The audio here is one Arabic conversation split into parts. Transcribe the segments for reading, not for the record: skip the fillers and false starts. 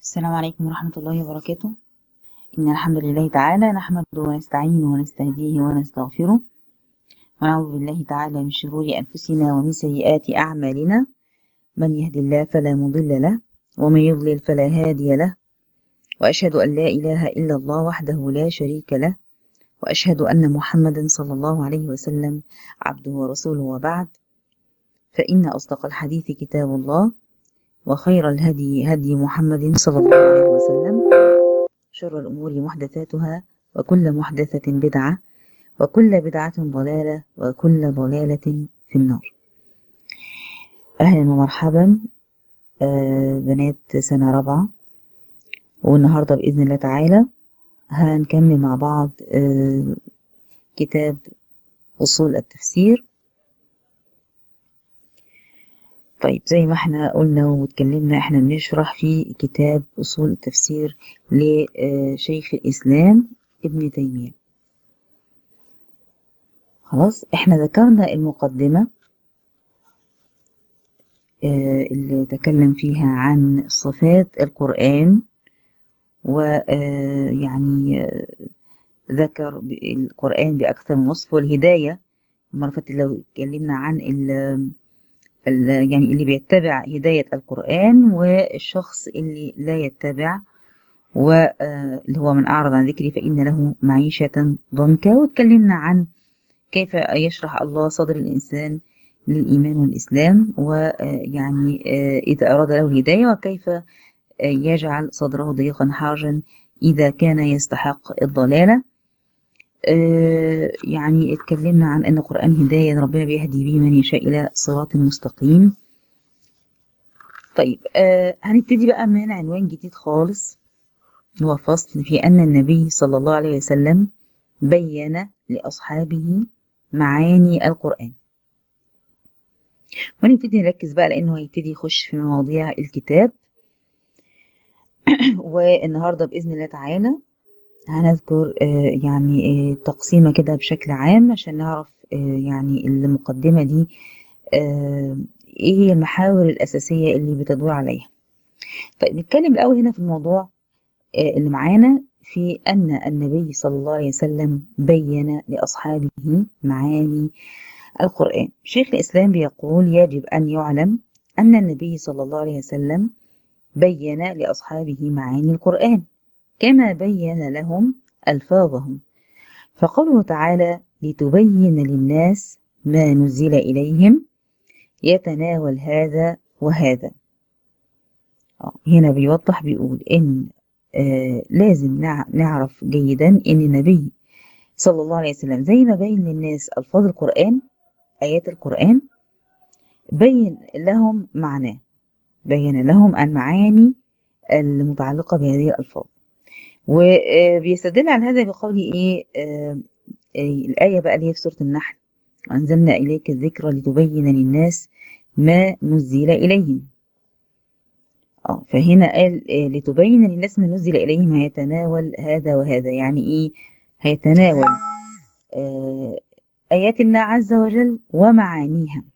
السلام عليكم ورحمة الله وبركاته. إن الحمد لله تعالى نحمده ونستعينه ونستهديه ونستغفره ونعوذ بالله تعالى من شرور أنفسنا ومن سيئات أعمالنا. من يهد الله فلا مضل له ومن يضلل فلا هادي له، وأشهد أن لا إله إلا الله وحده لا شريك له، وأشهد أن محمدا صلى الله عليه وسلم عبده ورسوله، وبعد، فإن أصدق الحديث كتاب الله، وخير الهدي هدي محمد صلى الله عليه وسلم، شر الأمور محدثاتها، وكل محدثة بدعة، وكل بدعة ضلالة، وكل ضلالة في النار. أهلا ومرحبا بنات سنة رابعة، والنهاردة بإذن الله تعالى هنكمل مع بعض كتاب أصول التفسير. طيب، زي ما احنا قلنا واتكلمنا، احنا بنشرح في كتاب أصول التفسير لشيخ الإسلام ابن تيمية. خلاص، احنا ذكرنا المقدمة اللي تكلم فيها عن صفات القرآن، ويعني ذكر القرآن بأكثر من وصف، والهداية. المرة اللي فاتت لو اتكلمنا عن يعني اللي بيتبع هداية القرآن، والشخص اللي لا يتبع، واللي هو من أعرض عن ذكري فإن له معيشة ضنكا. واتكلمنا عن كيف يشرح الله صدر الإنسان للإيمان والإسلام، ويعني إذا أراد له الهداية، وكيف يجعل صدره ضيقا حرجا إذا كان يستحق الضلالة. يعني اتكلمنا عن أن القرآن هداية، ربنا بيهدي به من يشاء إلى صراط مستقيم. طيب، هنبتدي بقى من عنوان جديد خالص، هو فصل في أن النبي صلى الله عليه وسلم بين لأصحابه معاني القرآن. ونبتدي نركز بقى لأنه هيبتدي يخش في مواضيع الكتاب. والنهاردة بإذن الله تعالى هنذكر يعني تقسيمة كده بشكل عام عشان نعرف يعني المقدمة دي ايه هي المحاور الأساسية اللي بتدور عليها. طيب، نتكلم الأول هنا في الموضوع اللي معانا، في أن النبي صلى الله عليه وسلم بين لأصحابه معاني القرآن. شيخ الإسلام بيقول: يجب أن يعلم أن النبي صلى الله عليه وسلم بين لأصحابه معاني القرآن كما بين لهم ألفاظهم، فقوله تعالى: لتبين للناس ما نزل إليهم، يتناول هذا وهذا. هنا بيوضح، بيقول إن لازم نعرف جيدا إن النبي صلى الله عليه وسلم زي ما بين للناس ألفاظ القرآن، آيات القرآن، بين لهم معناه، بين لهم المعاني المتعلقة بهذه الألفاظ. وبيستدل على هذا بقول ايه الآية بقى اللي هي في سورة النحل: أنزلنا إليك الذكر لتبين للناس ما نزل إليهم. فهنا قال لتبين للناس ما نزل إليهم، هيتناول هذا وهذا. يعني ايه؟ هيتناول آيات الله عز وجل ومعانيها.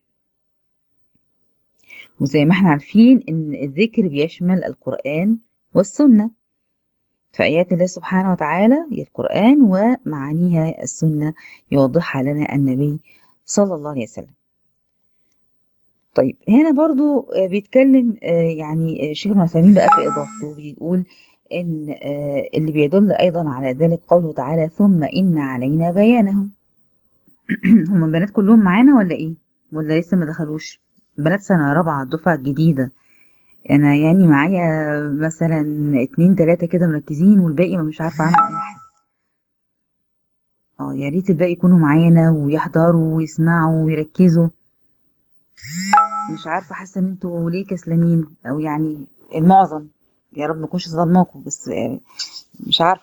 وزي ما احنا عارفين ان الذكر بيشمل القرآن والسنة، فآيات الله سبحانه وتعالى هي القرآن، ومعانيها السنة يوضحها لنا النبي صلى الله عليه وسلم. طيب، هنا برضو بيتكلم يعني شيخ ابن عثيمين بقى في إضافته، بيقول إن اللي بيدل أيضا على ذلك قوله تعالى: ثم إن علينا بيانهم. هم البنات كلهم معانا ولا إيه؟ ولا لسه ما دخلوش؟ بنات سنة رابعة، الدفعة الجديدة. أنا يعني معايا مثلا 2 3 كده مركزين، والباقي ما مش عارفة عنه أي حاجة. يا ريت الباقي يكونوا معانا ويحضروا ويسمعوا ويركزوا. مش عارفة، حاسة ان انتوا ليه كسلانين، او يعني المعظم. يا رب ما اكونش ظلماكم، بس مش عارفة.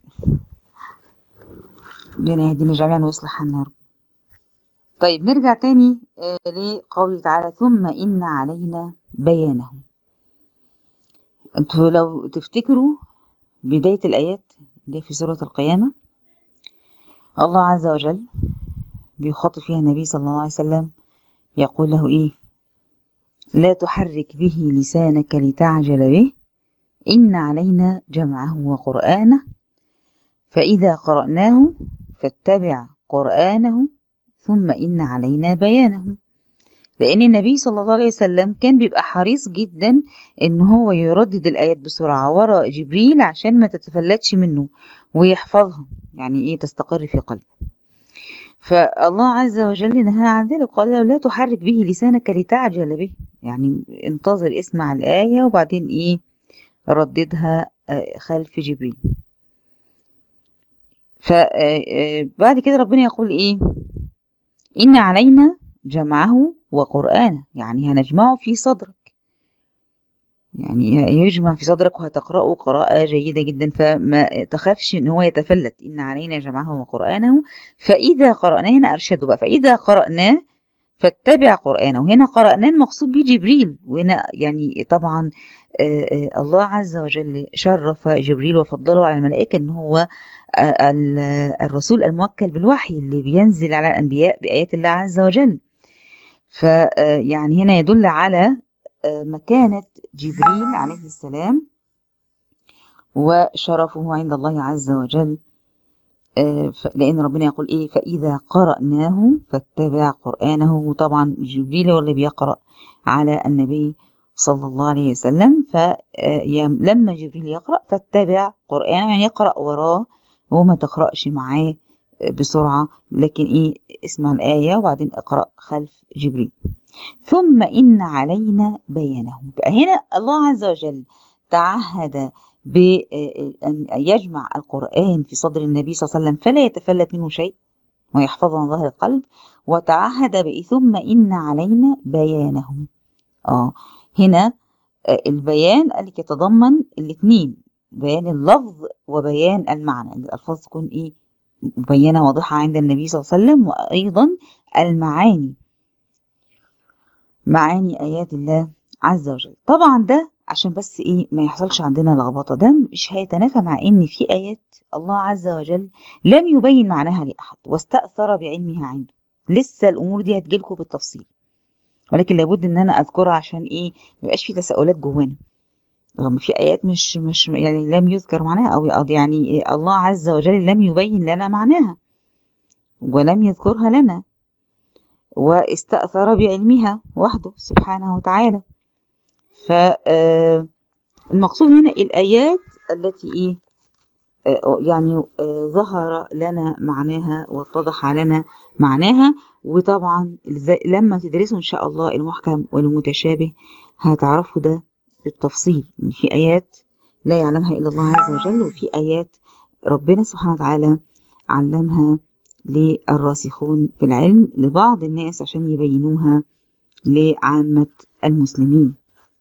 ربنا يهدينا جميعا ويصلح حالنا يا رب. طيب، نرجع تاني لقوله تعالى: ثم إن علينا بيانه. انتوا لو تفتكروا بداية الآيات دي في سورة القيامة، الله عز وجل بيخاطب فيها النبي صلى الله عليه وسلم، يقول له ايه: لا تحرك به لسانك لتعجل به، إن علينا جمعه وقرآنه فإذا قرأناه فاتبع قرآنه ثم إن علينا بيانه. لأن النبي صلى الله عليه وسلم كان بيبقى حريص جدا إن هو يردد الآيات بسرعة وراء جبريل عشان ما تتفلتش منه ويحفظها، يعني إيه، تستقر في قلبه. فالله عز وجل نهى عن ذلك، قال له لا تحرك به لسانك لتعجل به، يعني انتظر اسمع الآية وبعدين إيه رددها خلف جبريل. فبعد كده ربنا يقول إيه، إن علينا جمعه وقرآنه، يعني هنجمعه في صدرك، يعني يجمع في صدرك وهتقرأه قراءة جيدة جدا، فما تخافش ان هو يتفلت. إن علينا جمعه وقرآنه فإذا قرأناه، هنا أرشده بقى، فإذا قرأناه فاتبع قرآنه. هنا قرأناه المقصود به جبريل، وهنا يعني طبعا الله عز وجل شرف جبريل وفضله على الملائكة ان هو الرسول الموكل بالوحي اللي بينزل على الأنبياء بآيات الله عز وجل. فيعني هنا يدل على مكانة جبريل عليه السلام وشرفه عند الله عز وجل. لأن ربنا يقول إيه، فإذا قرأناه فاتبع قرآنه. وطبعا جبريل هو اللي بيقرأ على النبي صلى الله عليه وسلم، فلما جبريل يقرأ فاتبع قرآنه، يعني يقرأ وراه وما تقرأش معاه بسرعة، لكن إيه، اسمع الآية وبعدين اقرأ خلف جبريل. ثم إن علينا بيانه. هنا الله عز وجل تعهد بأن يجمع القرآن في صدر النبي صلى الله عليه وسلم فلا يتفلت منه شيء ويحفظه عن ظهر القلب، وتعهد ثم إن علينا بيانه. هنا البيان اللي يتضمن الاثنين، بيان اللفظ وبيان المعنى، الألفاظ تكون إيه مبينة واضحة عند النبي صلى الله عليه وسلم، وأيضا المعاني، معاني آيات الله عز وجل. طبعا ده عشان بس إيه ما يحصلش عندنا لخبطة، ده مش هيتنافى مع إن في آيات الله عز وجل لم يبين معناها لأحد واستأثر بعلمها عنده، لسه الأمور دي هتجيلكم بالتفصيل، ولكن لابد إن أنا أذكرها عشان إيه ما يبقاش في تساؤلات جوانا، رغم في آيات مش يعني لم يذكر معناها، أو يعني إيه الله عز وجل لم يبين لنا معناها ولم يذكرها لنا، واستأثر بعلمها وحده سبحانه وتعالى. فالمقصود هنا الآيات التي إيه يعني ظهر لنا معناها واتضح لنا معناها. وطبعا لما تدرسوا إن شاء الله المحكم والمتشابه هتعرفوا ده بالتفصيل، إن في آيات لا يعلمها إلا الله عز وجل، وفي آيات ربنا سبحانه وتعالى علمها للراسخون في العلم لبعض الناس عشان يبينوها لعامة المسلمين.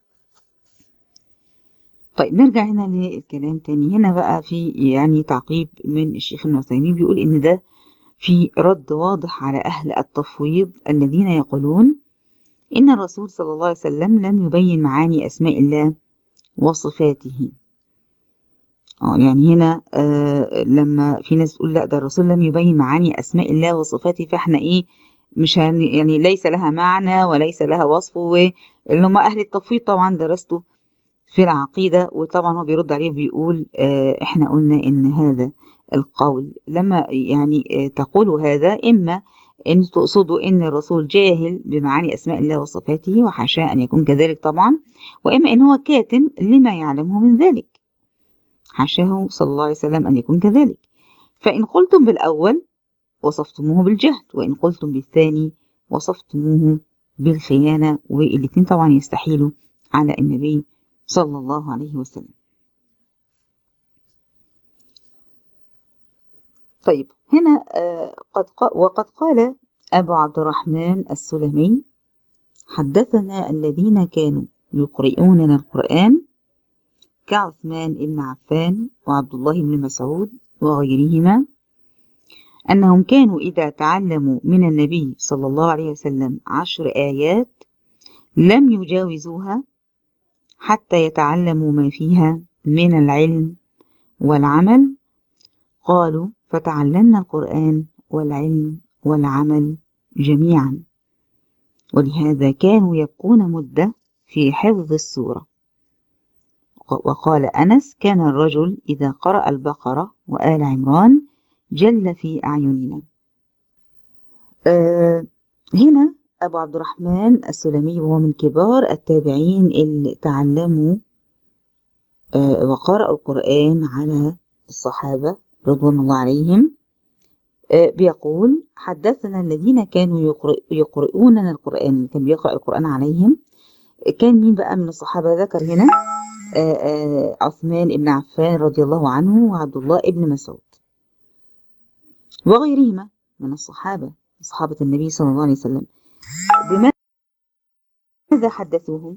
طيب نرجع هنا للكلام تاني. هنا بقى في يعني تعقيب من الشيخ ابن عثيمين، بيقول إن ده في رد واضح على أهل التفويض الذين يقولون إن الرسول صلى الله عليه وسلم لم يبين معاني أسماء الله وصفاته. يعني هنا لما في ناس تقول لا ده الرسول لم يبين معاني أسماء الله وصفاته، فاحنا إيه مش يعني ليس لها معنى وليس لها وصف، واللي هم أهل التفويض طبعا درسته في العقيدة. وطبعا هو بيرد عليه بيقول احنا قلنا ان هذا القول لما يعني تقولوا هذا، اما ان تقصدوا ان الرسول جاهل بمعاني اسماء الله وصفاته وحاشاه ان يكون كذلك طبعا، واما ان هو كاتم لما يعلمه من ذلك، حاشاه صلى الله عليه وسلم ان يكون كذلك. فان قلتم بالاول وصفتموه بالجهل، وان قلتم بالثاني وصفتموه بالخيانة، والاثنين طبعا يستحيلوا على النبي صلى الله عليه وسلم. طيب هنا وقد قال أبو عبد الرحمن السلمي حدثنا الذين كانوا يقرؤوننا القرآن كعثمان بن عفان وعبد الله بن مسعود وغيرهما، أنهم كانوا إذا تعلموا من النبي صلى الله عليه وسلم 10 آيات لم يجاوزوها حتى يتعلموا ما فيها من العلم والعمل. قالوا فتعلمنا القرآن والعلم والعمل جميعا، ولهذا كانوا يبقون مدة في حفظ السورة. وقال أنس: كان الرجل إذا قرأ البقرة وآل عمران جل في أعيننا. هنا أبو عبد الرحمن السلمي وهو من كبار التابعين اللي تعلموا وقرأوا القرآن على الصحابة رضوان الله عليهم، بيقول: حدثنا الذين كانوا يقرؤوننا القرآن، كان بيقرأ القرآن عليهم. كان مين بقى من الصحابة؟ ذكر هنا عثمان بن عفان رضي الله عنه، وعبد الله بن مسعود، وغيرهما من الصحابة، صحابة النبي صلى الله عليه وسلم. بماذا حدثوهم؟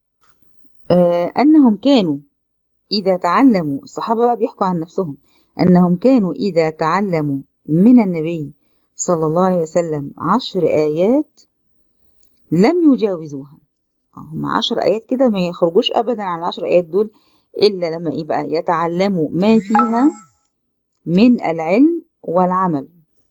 أنهم كانوا إذا تعلموا، الصحابة بقى بيحكوا عن نفسهم، أنهم كانوا إذا تعلموا من النبي صلى الله عليه وسلم 10 آيات لم يجاوزوها. هم 10 آيات كده ما يخرجوش أبدا عن 10 آيات دول، إلا لما يبقى يتعلموا ما فيها من العلم والعمل.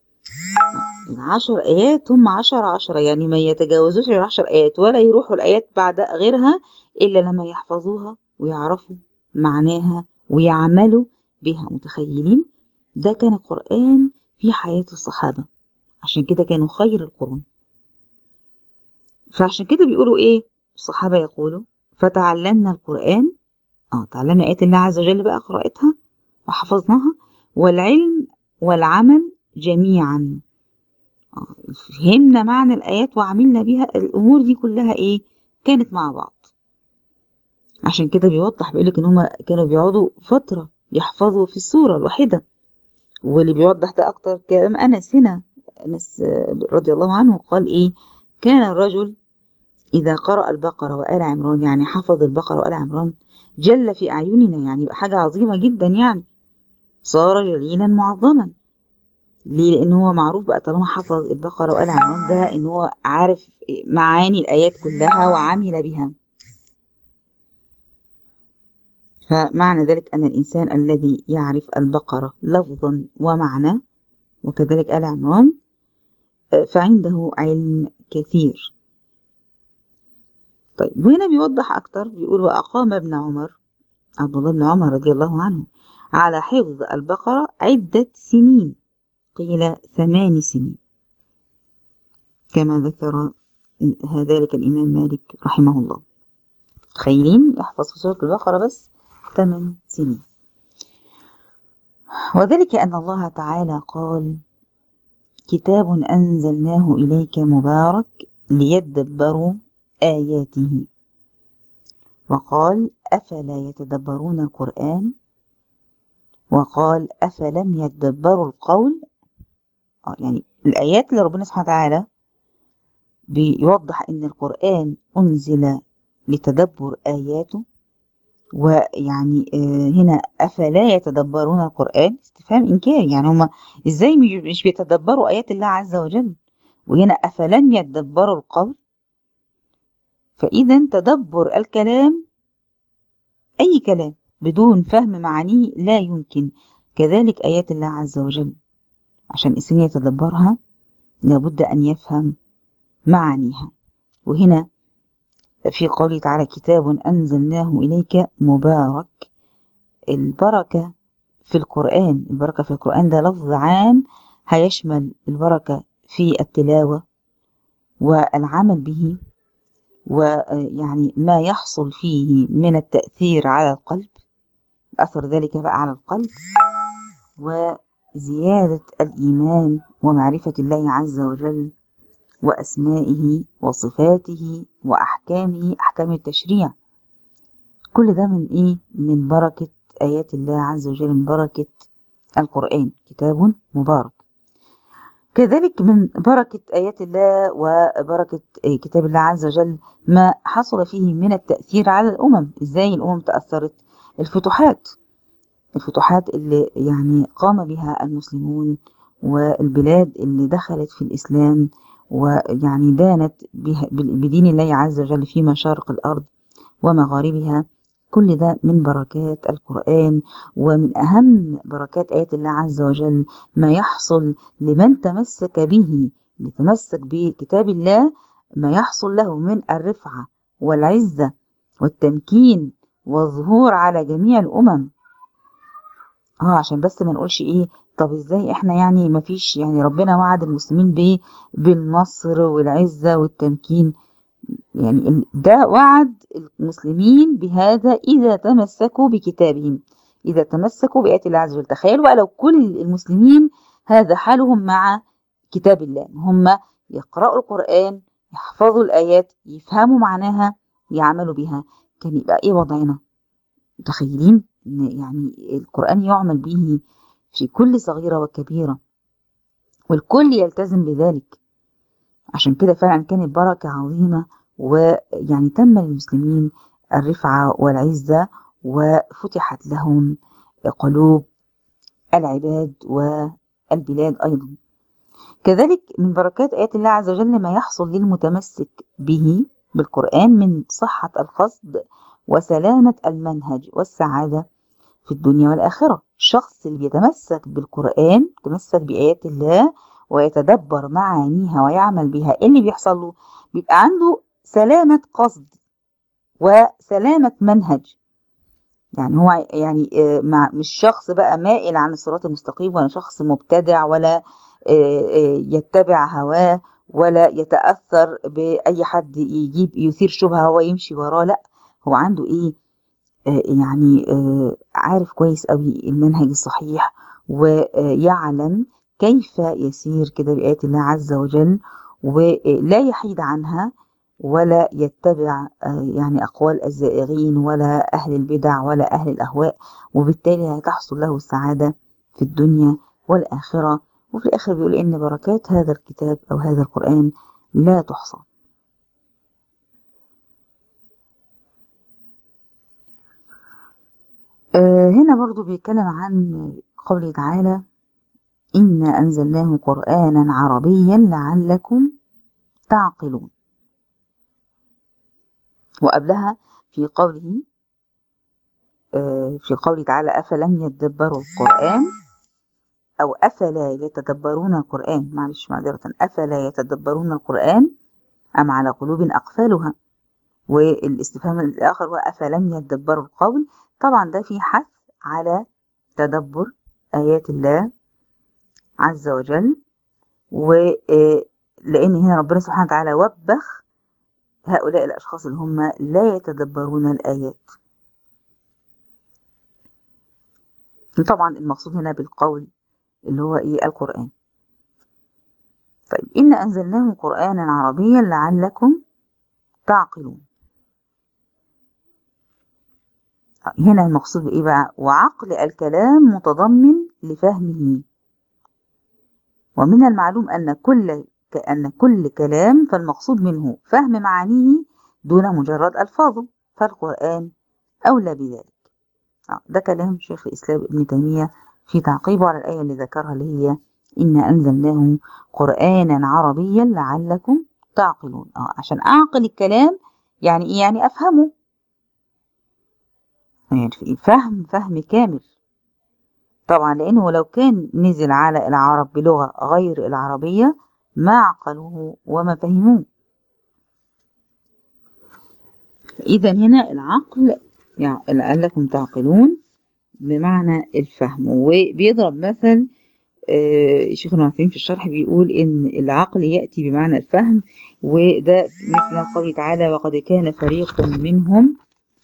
10 آيات هم 10 يعني ما يتجاوزوش 10 آيات، ولا يروحوا الآيات بعد غيرها إلا لما يحفظوها ويعرفوا معناها ويعملوا بها. متخيلين؟ ده كان القرآن في حياة الصحابة، عشان كده كانوا خير القرون. فعشان كده بيقولوا إيه الصحابة؟ يقولوا: فتعلمنا القرآن، تعلمنا آيات الله عز وجل بقى قراءتها وحفظناها، والعلم والعمل جميعا. فهمنا معنى الآيات وعملنا بها. الأمور دي كلها إيه؟ كانت مع بعض. عشان كده بيوضح، بيقولك إن هما كانوا بيقعدوا فترة يحفظوا في السورة الواحدة. واللي بيوضح ده أكتر كلام أنس هنا. أنس رضي الله عنه قال إيه؟ كان الرجل إذا قرأ البقرة وآل عمران، يعني حفظ البقرة وآل عمران، جل في أعيننا، يعني يبقى حاجة عظيمة جدا، يعني صار جليلا معظما. ليه؟ لأن هو معروف بقى طالما حفظ البقرة وآل عمران ده إن هو عارف معاني الآيات كلها وعمل بها. فمعنى ذلك أن الإنسان الذي يعرف البقرة لفظا ومعنى، وكذلك آل عمران، فعنده علم كثير. طيب، وهنا بيوضح أكتر، بيقول: وأقام ابن عمر، عبد الله بن عمر رضي الله عنه، على حفظ البقرة عدة سنين، قيل 8 سنين، كما ذكر ذلك الإمام مالك رحمه الله. تخيلين يحفظ في سورة البقرة بس 8 سنين. وذلك أن الله تعالى قال: كتاب أنزلناه إليك مبارك ليدبروا آياته. وقال: أفلا يتدبرون القرآن. وقال: أفلم يتدبروا القول. يعني الآيات اللي ربنا سبحانه وتعالى بيوضح إن القرآن أنزل لتدبر آياته. ويعني هنا أفلا يتدبرون القرآن، استفهام إنكار، يعني هما إزاي مش بيتدبروا آيات الله عز وجل؟ وهنا أفلم يتدبروا القول. فإذا تدبر الكلام، أي كلام بدون فهم معانيه لا يمكن. كذلك آيات الله عز وجل، عشان الإنسان يتدبرها لابد أن يفهم معانيها. وهنا في قوله تعالى: كتاب أنزلناه إليك مبارك. البركة في القرآن، البركة في القرآن ده لفظ عام هيشمل البركة في التلاوة والعمل به، ويعني ما يحصل فيه من التأثير على القلب، أثر ذلك بقى على القلب، وزيادة الإيمان ومعرفة الله عز وجل وأسمائه وصفاته وأحكامه، أحكام التشريع. كل ده من إيه؟ من بركة آيات الله عز وجل، من بركة القرآن. كتاب مبارك. كذلك من بركة آيات الله وبركة كتاب الله عز وجل ما حصل فيه من التأثير على الأمم. إزاي الأمم تأثرت؟ الفتوحات اللي يعني قام بها المسلمون، والبلاد اللي دخلت في الإسلام ويعني دانت بدين الله عز وجل في مشارق الأرض ومغاربها. كل ده من بركات القرآن. ومن أهم بركات آيات الله عز وجل ما يحصل لمن تمسك به، لتمسك بكتاب الله، ما يحصل له من الرفعة والعزة والتمكين والظهور على جميع الأمم. عشان بس ما نقولش ايه، طب ازاي احنا يعني ما فيش، يعني ربنا وعد المسلمين بالنصر والعزة والتمكين. يعني ده وعد المسلمين بهذا إذا تمسكوا بكتابهم، إذا تمسكوا بآيات الله عز وجل. تخيلوا بقى لو كل المسلمين هذا حالهم مع كتاب الله، هم يقرأوا القرآن، يحفظوا الآيات، يفهموا معناها، يعملوا بها، كان يبقى إيه وضعنا؟ متخيلين إن يعني القرآن يعمل به في كل صغيرة وكبيرة، والكل يلتزم بذلك. عشان كده فعلا كانت بركة عظيمة، ويعني تم للمسلمين الرفعة والعزة، وفتحت لهم قلوب العباد والبلاد أيضا. كذلك من بركات آيات الله عز وجل ما يحصل للمتمسك به بالقرآن من صحة القصد وسلامة المنهج والسعادة في الدنيا والآخرة. الشخص اللي بيتمسك بالقرآن، يتمسك بآيات الله ويتدبر معانيها ويعمل بها، إيه اللي بيحصل له؟ بيبقى عنده سلامة قصد وسلامة منهج. يعني هو يعني مش شخص بقى مائل عن الصراط المستقيم، ولا شخص مبتدع، ولا يتبع هواه، ولا يتأثر بأي حد يجيب يثير شبهة هو يمشي وراه. لا، هو عنده إيه؟ يعني عارف كويس قوي المنهج الصحيح، ويعلم كيف يسير كده بآيات الله عز وجل، ولا يحيد عنها، ولا يتبع يعني أقوال الزائغين ولا أهل البدع ولا أهل الأهواء. وبالتالي هتحصل له السعادة في الدنيا والآخرة. وفي الآخر بيقول إن بركات هذا الكتاب أو هذا القرآن لا تحصى. هنا برضو بيتكلم عن قوله تعالى: إنا أنزلناه قرآنا عربيا لعلكم تعقلون. وقبلها في قوله في قوله تعالى: أفلم يتدبروا القرآن، أو أفلا يتدبرون القرآن، معلش معذرة، أفلا يتدبرون القرآن أم على قلوب أقفالها. والاستفهام الآخر هو أفلم يتدبروا القول. طبعا ده في حث على تدبر آيات الله عز وجل، ولأن هنا ربنا سبحانه وتعالى وبخ هؤلاء الأشخاص اللي هم لا يتدبرون الآيات. طبعا المقصود هنا بالقول اللي هو إيه؟ القرآن. طيب، إن أنزلناه قرآنا عربيا لعلكم تعقلون. هنا المقصود بإيه بقى؟ وعقل الكلام متضمن لفهمه. ومن المعلوم أن كل كلام فالمقصود منه فهم معانيه دون مجرد ألفاظه، فالقرآن أولى بذلك. ده كلام شيخ الإسلام ابن تيمية في تعقيبه على الآية اللي ذكرها، اللي هي إن أنزلناه قرآنا عربيا لعلكم تعقلون. عشان أعقل الكلام يعني إيه؟ يعني أفهمه، يعني فهم كامل. طبعا لأنه لو كان نزل على العرب بلغة غير العربية ما عقلوه وما فهموه. إذا هنا العقل يعني لعلكم تعقلون بمعنى الفهم. وبيضرب مثل الشيخ ابن عثيمين في الشرح، بيقول إن العقل يأتي بمعنى الفهم، وده مثل قوله تعالى: وقد كان فريق منهم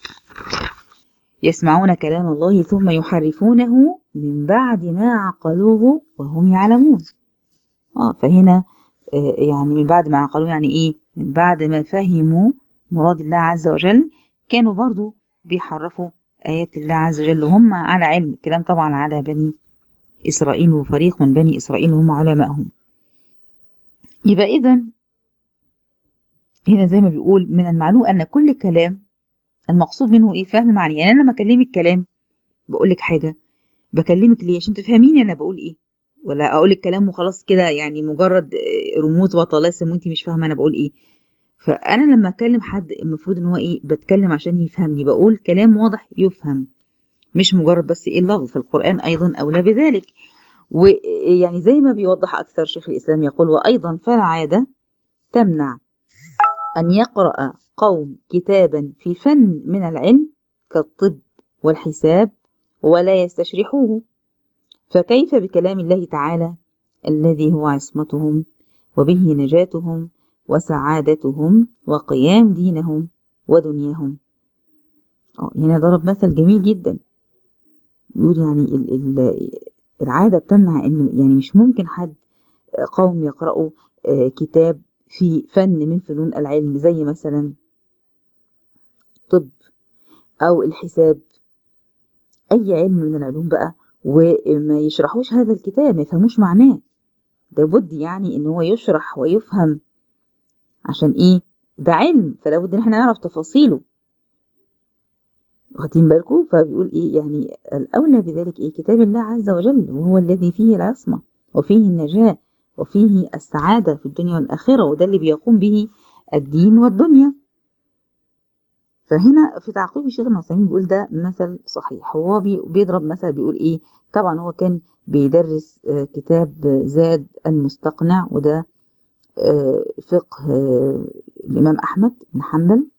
يسمعون كلام الله ثم يحرفونه من بعد ما عقلوه وهم يعلمون. فهنا يعني من بعد ما عقلوه يعني إيه؟ من بعد ما فهموا مراد الله عز وجل كانوا برضو بيحرفوا آيات الله عز وجل وهم على علم. الكلام طبعا على بني إسرائيل وفريق من بني إسرائيل وهم علمائهم. يبقى إذا هنا زي ما بيقول من المعلوم أن كل كلام المقصود منه إيه؟ فهم معنى. يعني أنا لما أكلمك كلام بقول لك حاجة، بكلمك ليه؟ عشان تفهميني أنا بقول إيه، ولا أقول لك كلام وخلاص كده يعني مجرد رموز وطلاسم وأنت مش فاهمة أنا بقول إيه. فأنا لما أكلم حد المفروض إن هو إيه؟ بتكلم عشان يفهمني، بقول كلام واضح يفهم، مش مجرد بس إيه اللفظ. في القرآن أيضا أولى بذلك. ويعني زي ما بيوضح أكثر شيخ الإسلام يقول: وأيضا فالعادة تمنع أن يقرأ قوم كتابا في فن من العلم كالطب والحساب ولا يستشرحوه، فكيف بكلام الله تعالى الذي هو عصمتهم وبه نجاتهم وسعادتهم وقيام دينهم ودنياهم. هنا ضرب مثل جميل جدا، يقول يعني العادة بتمنع ان يعني مش ممكن حد قوم يقرأوا كتاب في فن من فنون العلم زي مثلا طب او الحساب، اي علم من العلوم بقى، وما يشرحوش هذا الكتاب، ما يفهموش معناه. ده بد يعني ان هو يشرح ويفهم، عشان ايه؟ ده علم، فلا بد ان احنا نعرف تفاصيله. واخدين بالكم؟ فبيقول ايه يعني الاولى بذلك ايه؟ كتاب الله عز وجل، وهو الذي فيه العصمة وفيه النجاة وفيه السعادة في الدنيا والآخرة، وده اللي بيقوم به الدين والدنيا. فهنا في تعقيب الشيخ ابن عثيمين بيقول ده مثل صحيح. هو بيضرب مثل، بيقول ايه؟ طبعا هو كان بيدرس كتاب زاد المستقنع، وده فقه الإمام أحمد بن حنبل،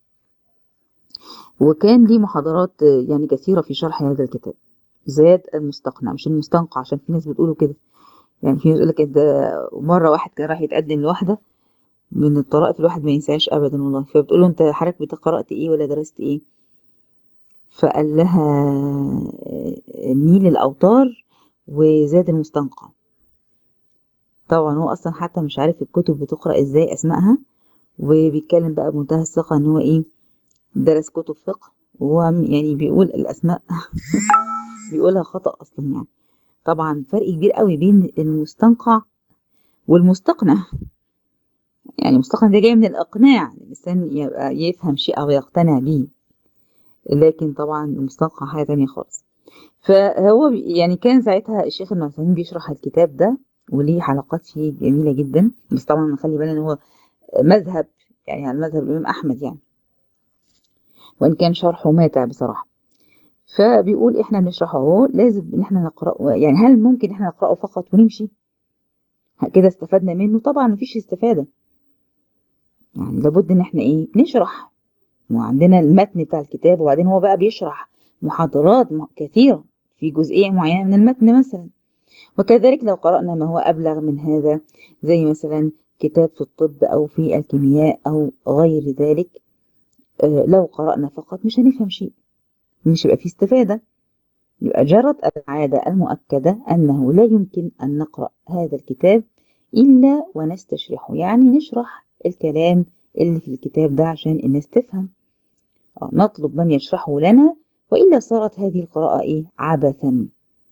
وكان ليه محاضرات يعني كثيرة في شرح هذا الكتاب زاد المستقنع، مش المستنقع، عشان في ناس بتقولوا كده. يعني في ناس يقول لك ده مرة واحد كان راح يتقدم لواحدة من الطرائف، الواحد ما ينساهاش أبدا والله، فبتقول له أنت حضرتك قرأت إيه ولا درست إيه؟ فقال لها نيل الأوطار وزاد المستنقع. طبعا هو أصلا حتى مش عارف الكتب بتقرأ إزاي أسمائها، وبيتكلم بقى بمنتهى الثقة إن هو إيه، درس كتب فقه، وهو يعني بيقول الأسماء بيقولها خطأ أصلا. يعني طبعا فرق كبير قوي بين المستنقع والمستقنع. يعني المستقنع ده جاي من الإقناع، الإنسان يبقى يفهم شيء أو يقتنع بيه، لكن طبعا المستنقع حاجة تانية خالص. فهو يعني كان ساعتها الشيخ ابن عثيمين بيشرح الكتاب ده، وليه حلقات فيه جميلة جدا، بس طبعا نخلي بالنا ان هو مذهب، يعني على مذهب الإمام أحمد يعني، وإن كان شرحه ماتع بصراحة. فبيقول احنا بنشرحه اهو، لازم ان احنا نقرأه. يعني هل ممكن احنا نقرأه فقط ونمشي كده استفدنا منه؟ طبعا مفيش استفادة، يعني لابد ان احنا ايه، نشرح، وعندنا المتن بتاع الكتاب، وبعدين هو بقى بيشرح محاضرات كثيرة في جزئية معينة من المتن مثلا. وكذلك لو قرأنا ما هو أبلغ من هذا، زي مثلا كتاب في الطب أو في الكيمياء أو غير ذلك، لو قرأنا فقط مش هنفهم شيء، مش هيبقى فيه استفادة. يبقى جرت العادة المؤكدة أنه لا يمكن أن نقرأ هذا الكتاب إلا ونستشرحه، يعني نشرح الكلام اللي في الكتاب ده عشان الناس تفهم، نطلب من يشرحه لنا، وإلا صارت هذه القراءة إيه؟ عبثا.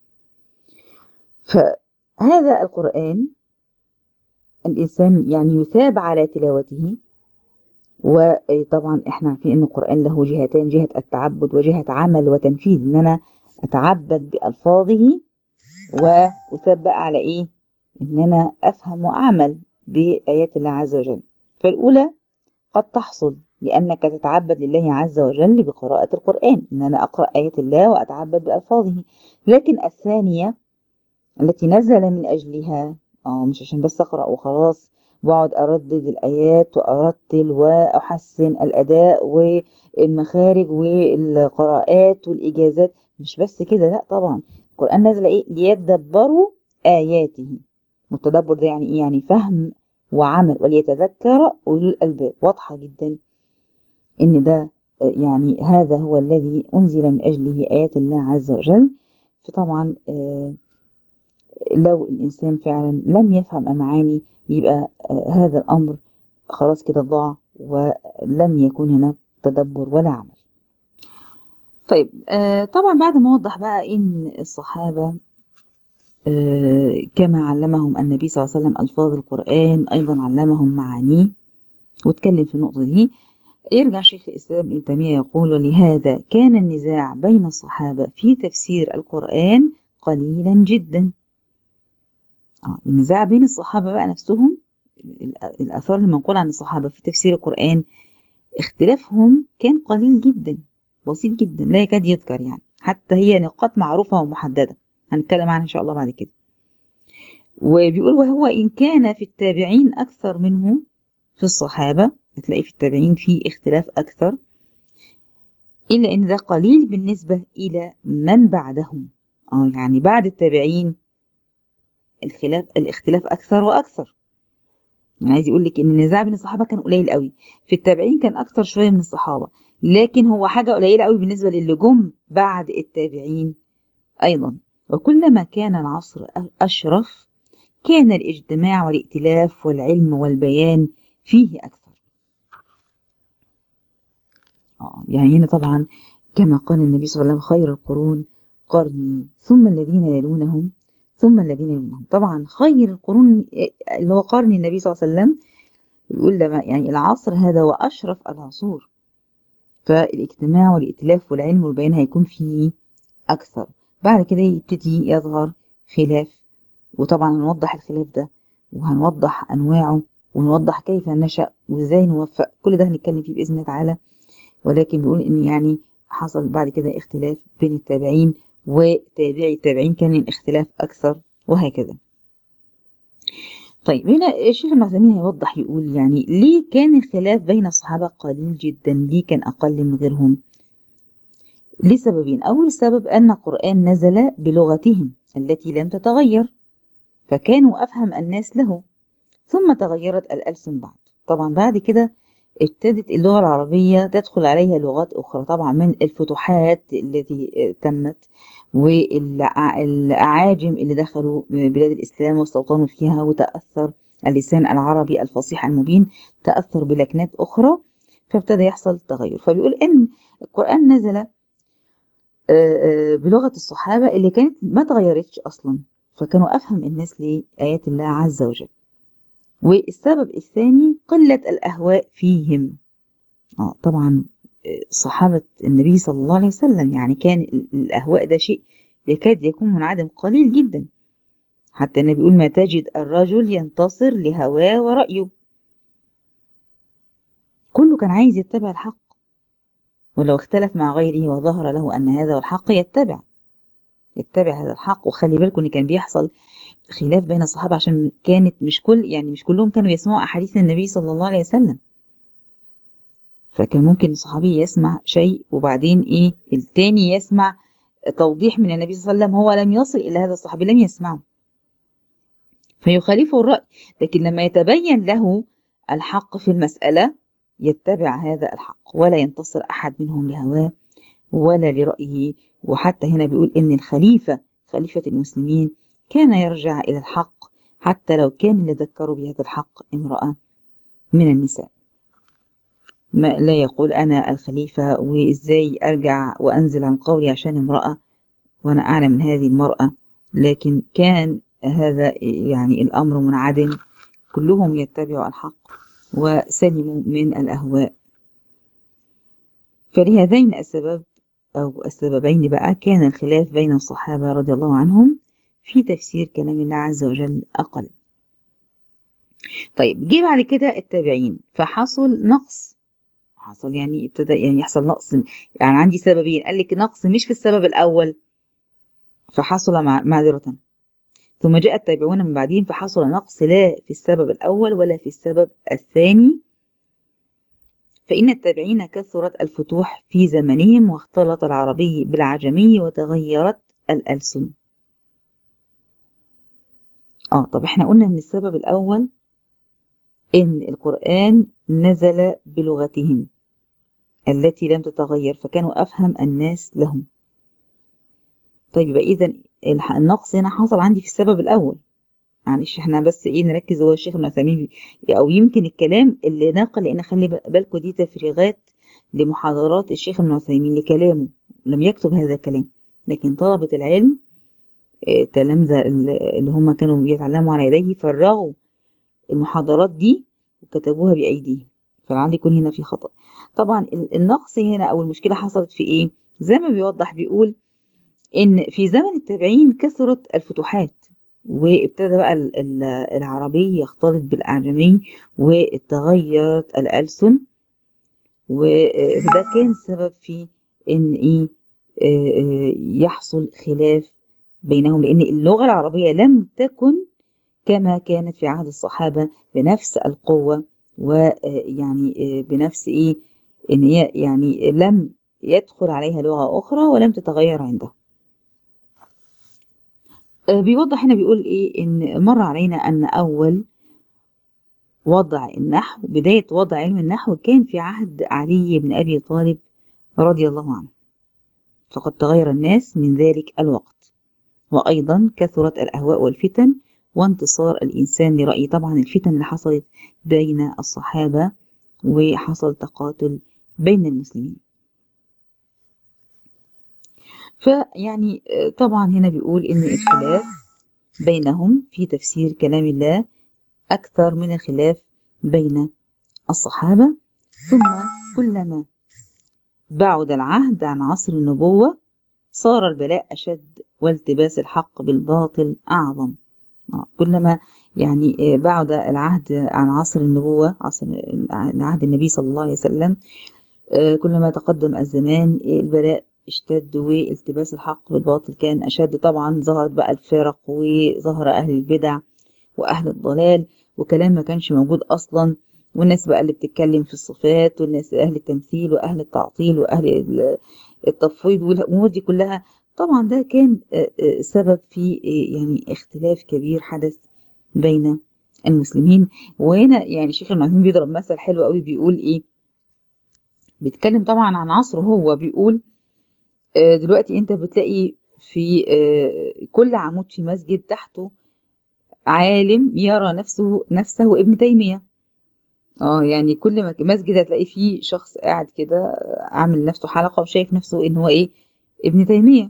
فهذا القرآن الإنسان يعني يثاب على تلاوته. وطبعا احنا عارفين ان القرآن له جهتين، جهة التعبد وجهة عمل وتنفيذ، ان انا اتعبد بألفاظه، وأثاب بقى على ايه؟ ان انا افهم واعمل بآيات الله عز وجل. فالأولى قد تحصل لأنك تتعبد لله عز وجل بقراءة القرآن، ان انا اقرأ آيات الله واتعبد بألفاظه. لكن الثانية التي نزل من أجلها، مش عشان بس أقرأ وخلاص وأقعد أردد الآيات وأرتل وأحسن الأداء والمخارج والقراءات والإجازات، مش بس كده، لا طبعا. القرآن نزل إيه؟ ليدبروا آياته. والتدبر ده يعني إيه؟ يعني فهم وعمل، وليتذكر أولو الألباب. واضحة جدا إن ده يعني هذا هو الذي أنزل من أجله آيات الله عز وجل. فطبعا لو الإنسان فعلا لم يفهم المعاني، يبقى هذا الأمر خلاص كده ضاع، ولم يكن هناك تدبر ولا عمل. طيب طبعا بعد ما وضح بقى إن الصحابة كما علمهم النبي صلى الله عليه وسلم ألفاظ القرآن، أيضا علمهم معانيه، واتكلم في النقطة دي. يرجع شيخ الإسلام ابن تيمية يقول: ولهذا كان النزاع بين الصحابة في تفسير القرآن قليلا جدا. النزاع بين الصحابة بقى نفسهم، الآثار المنقولة عن الصحابة في تفسير القرآن، اختلافهم كان قليل جدا، بسيط جدا، لا يكاد يذكر يعني، حتى هي نقاط معروفة ومحددة هنتكلم عنها إن شاء الله بعد كده. وبيقول: وهو إن كان في التابعين أكثر منه في الصحابة، هتلاقي في التابعين في اختلاف أكثر، إلا إن ده قليل بالنسبة إلى من بعدهم. يعني بعد التابعين الاختلاف أكثر وأكثر. يعني عايز يقول لك إن النزاع بين الصحابة كان قليل قوي، في التابعين كان أكثر شوية من الصحابة، لكن هو حاجة قليلة قوي بالنسبة للي جم بعد التابعين أيضا. وكلما كان العصر أشرف كان الاجتماع والائتلاف والعلم والبيان فيه أكثر. يعني هنا طبعا كما قال النبي صلى الله عليه وسلم: خير القرون قرني ثم الذين يلونهم ثم الذين يلونهم. طبعا خير القرون اللي هو قرن النبي صلى الله عليه وسلم، يقول لما يعني العصر هذا وأشرف العصور، فالاجتماع والائتلاف والعلم والبيان هيكون فيه أكثر. بعد كده يبتدي يظهر خلاف، وطبعا هنوضح الخلاف ده وهنوضح أنواعه ونوضح كيف نشأ وإزاي نوفق، كل ده هنتكلم فيه بإذن الله تعالى. ولكن بيقول إن يعني حصل بعد كده اختلاف بين التابعين وتابعي التابعين، كان الاختلاف أكثر وهكذا. طيب هنا الشيخ ابن عثيمين هيوضح، يقول يعني ليه كان الخلاف بين الصحابة قليل جدا، ليه كان أقل من غيرهم؟ لسببين: أول سبب أن القرآن نزل بلغتهم التي لم تتغير، فكانوا أفهم الناس له، ثم تغيرت الألسن بعد. طبعا بعد كده ابتدت اللغة العربية تدخل عليها لغات أخرى، طبعا من الفتوحات التي تمت والأعاجم اللي دخلوا بلاد الإسلام واستوطنوا فيها، وتأثر اللسان العربي الفصيح المبين تأثر بلكنات أخرى، فابتدى يحصل تغير. فبيقول إن القرآن نزل بلغة الصحابة اللي كانت ما تغيرتش أصلا، فكانوا أفهم الناس لآيات الله عز وجل. والسبب الثاني قلة الأهواء فيهم. طبعا صحابة النبي صلى الله عليه وسلم يعني كان الأهواء ده شيء يكاد يكون منعدم، قليل جدا. حتى النبي يقول: ما تجد الرجل ينتصر لهواه ورأيه. كله كان عايز يتبع الحق، ولو اختلف مع غيره وظهر له أن هذا هو الحق يتبع هذا الحق. وخلي بالكم ان كان بيحصل خلاف بين الصحابة عشان كانت مش كلهم كانوا يسمعوا أحاديث النبي صلى الله عليه وسلم، فكان ممكن الصحابي يسمع شيء وبعدين التاني يسمع توضيح من النبي صلى الله عليه وسلم، هو لم يصل إلى هذا الصحابي، لم يسمعه، فيخالفه الرأي. لكن لما يتبين له الحق في المسألة يتبع هذا الحق، ولا ينتصر أحد منهم لهواه ولا لرأيه. وحتى هنا بيقول إن خليفة المسلمين كان يرجع إلى الحق، حتى لو كان اللي ذكروا بهذا الحق امرأة من النساء. ما لا يقول أنا الخليفة وإزاي أرجع وأنزل عن قولي عشان امرأة وأنا أعلم من هذه المرأة، لكن كان هذا يعني الأمر منعدم، كلهم يتبعوا الحق وسلموا من الأهواء. فلهذين السبب أو السببين بقى كان الخلاف بين الصحابة رضي الله عنهم في تفسير كلام الله عز وجل أقل. طيب جه بعد كده التابعين فحصل نقص، يعني ابتدى يعني يحصل نقص. يعني عندي سببين، قال لك نقص مش في السبب الأول فحصل معذرة، ثم جاء التابعون من بعدهم فحصل نقص لا في السبب الأول ولا في السبب الثاني. فإن التابعين كثرت الفتوح في زمنهم واختلط العربي بالعجمي وتغيرت الألسن. طب احنا قلنا ان السبب الأول ان القرآن نزل بلغتهم التي لم تتغير، فكانوا أفهم الناس لهم. طيب إذا النقص هنا حصل عندي في السبب الأول. معلش احنا بس نركز، هو الشيخ ابن عثيمين او يمكن الكلام اللي نقل، لان خلي بالكم دي تفريغات لمحاضرات الشيخ ابن عثيمين لكلامه، لم يكتب هذا الكلام، لكن طلبة العلم تلامذة اللي هم كانوا بيتعلموا على يديه فرغوا المحاضرات دي وكتبوها بأيديهم، فلعل يكون هنا في خطأ. طبعا النقص هنا او المشكلة حصلت في ايه؟ زي ما بيوضح بيقول ان في زمن التابعين كثرت الفتوحات، وابتدى بقى العربي يختلط بالأعجمي وتغيرت الألسن، وده كان سبب في ان يحصل خلاف بينهم، لان اللغة العربية لم تكن كما كانت في عهد الصحابة بنفس القوة، ويعني بنفس ان هي يعني لم يدخل عليها لغة أخرى ولم تتغير عنده. بيوضح هنا بيقول إيه، إن مر علينا أن أول وضع النحو، بداية وضع علم النحو كان في عهد علي بن أبي طالب رضي الله عنه، فقد تغير الناس من ذلك الوقت، وأيضا كثرت الأهواء والفتن وانتصار الإنسان لرأيه. طبعا الفتن اللي حصلت بين الصحابة وحصل تقاتل بين المسلمين. فيعني طبعا هنا بيقول إن الخلاف بينهم في تفسير كلام الله أكثر من الخلاف بين الصحابة. ثم كلما بعد العهد عن عصر النبوة صار البلاء أشد والتباس الحق بالباطل أعظم. كلما يعني بعد العهد عن عصر النبوة، عهد النبي صلى الله عليه وسلم، كلما تقدم الزمان البلاء اشتد والتباس الحق بالباطل كان أشد. طبعا ظهرت بقى الفرق وظهر أهل البدع وأهل الضلال وكلام ما كانش موجود أصلا، والناس بقى اللي بتتكلم في الصفات، والناس أهل التمثيل وأهل التعطيل وأهل التفويض والأمور دي كلها. طبعا ده كان سبب في يعني اختلاف كبير حدث بين المسلمين. وهنا يعني شيخ المعثومين بيضرب مثل حلو قوي، بيقول ايه، بيتكلم طبعا عن عصره، هو بيقول دلوقتي انت بتلاقي في كل عمود في مسجد تحته عالم يرى نفسه ابن تيمية. يعني كل مسجد هتلاقي فيه شخص قاعد كده عامل نفسه حلقة وشايف نفسه ان هو ايه، ابن تيمية.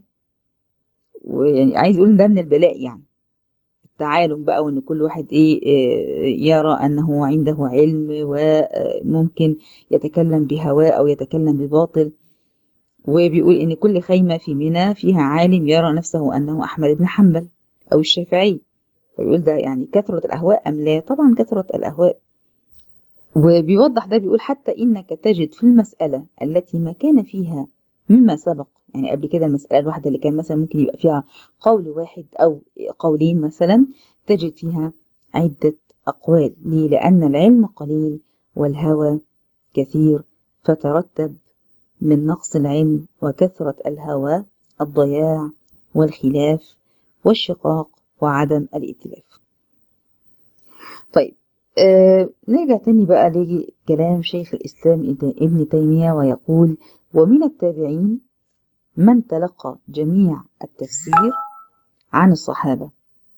ويعني عايز يقول ده من البلاء، يعني التعالم بقى، وان كل واحد ايه يرى انه عنده علم وممكن يتكلم بهواه او يتكلم بباطل. وبيقول ان كل خيمة في منى فيها عالم يرى نفسه انه احمد بن حنبل او الشافعي. فيقول ده يعني كثرة الاهواء ام لا؟ طبعا كثرة الاهواء. وبيوضح ده بيقول حتى انك تجد في المسألة التي ما كان فيها مما سبق، يعني قبل كده المسألة الواحدة اللي كان مثلا ممكن يبقى فيها قول واحد أو قولين مثلا، تجد فيها عدة أقوال. ليه؟ لأن العلم قليل والهوى كثير، فترتب من نقص العلم وكثرة الهوى الضياع والخلاف والشقاق وعدم الائتلاف. طيب نرجع تاني بقى لكلام شيخ الإسلام ابن تيمية، ويقول ومن التابعين من تلقى جميع التفسير عن الصحابة.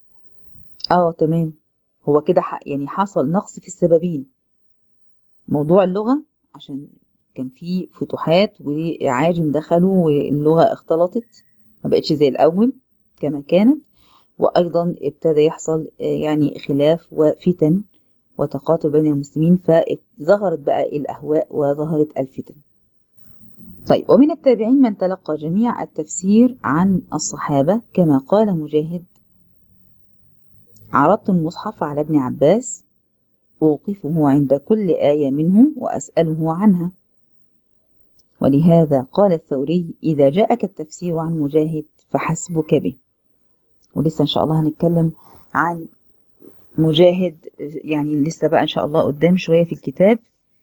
تمام، هو كده يعني حصل نقص في السببين، موضوع اللغة عشان كان في فتوحات وعاجم دخلوا واللغة اختلطت ما بقتش زي الأول كما كانت، وأيضا ابتدى يحصل يعني خلاف وفتن وتقاتل بين المسلمين، فظهرت بقى الأهواء وظهرت الفتن. طيب ومن التابعين من تلقى جميع التفسير عن الصحابة كما قال مجاهد عرضت المصحف على ابن عباس أوقفه عند كل آية منه وأسأله عنها. ولهذا قال الثوري إذا جاءك التفسير عن مجاهد فحسبك به. ولسه إن شاء الله هنتكلم عن مجاهد، يعني لسه بقى إن شاء الله قدام شوية في الكتاب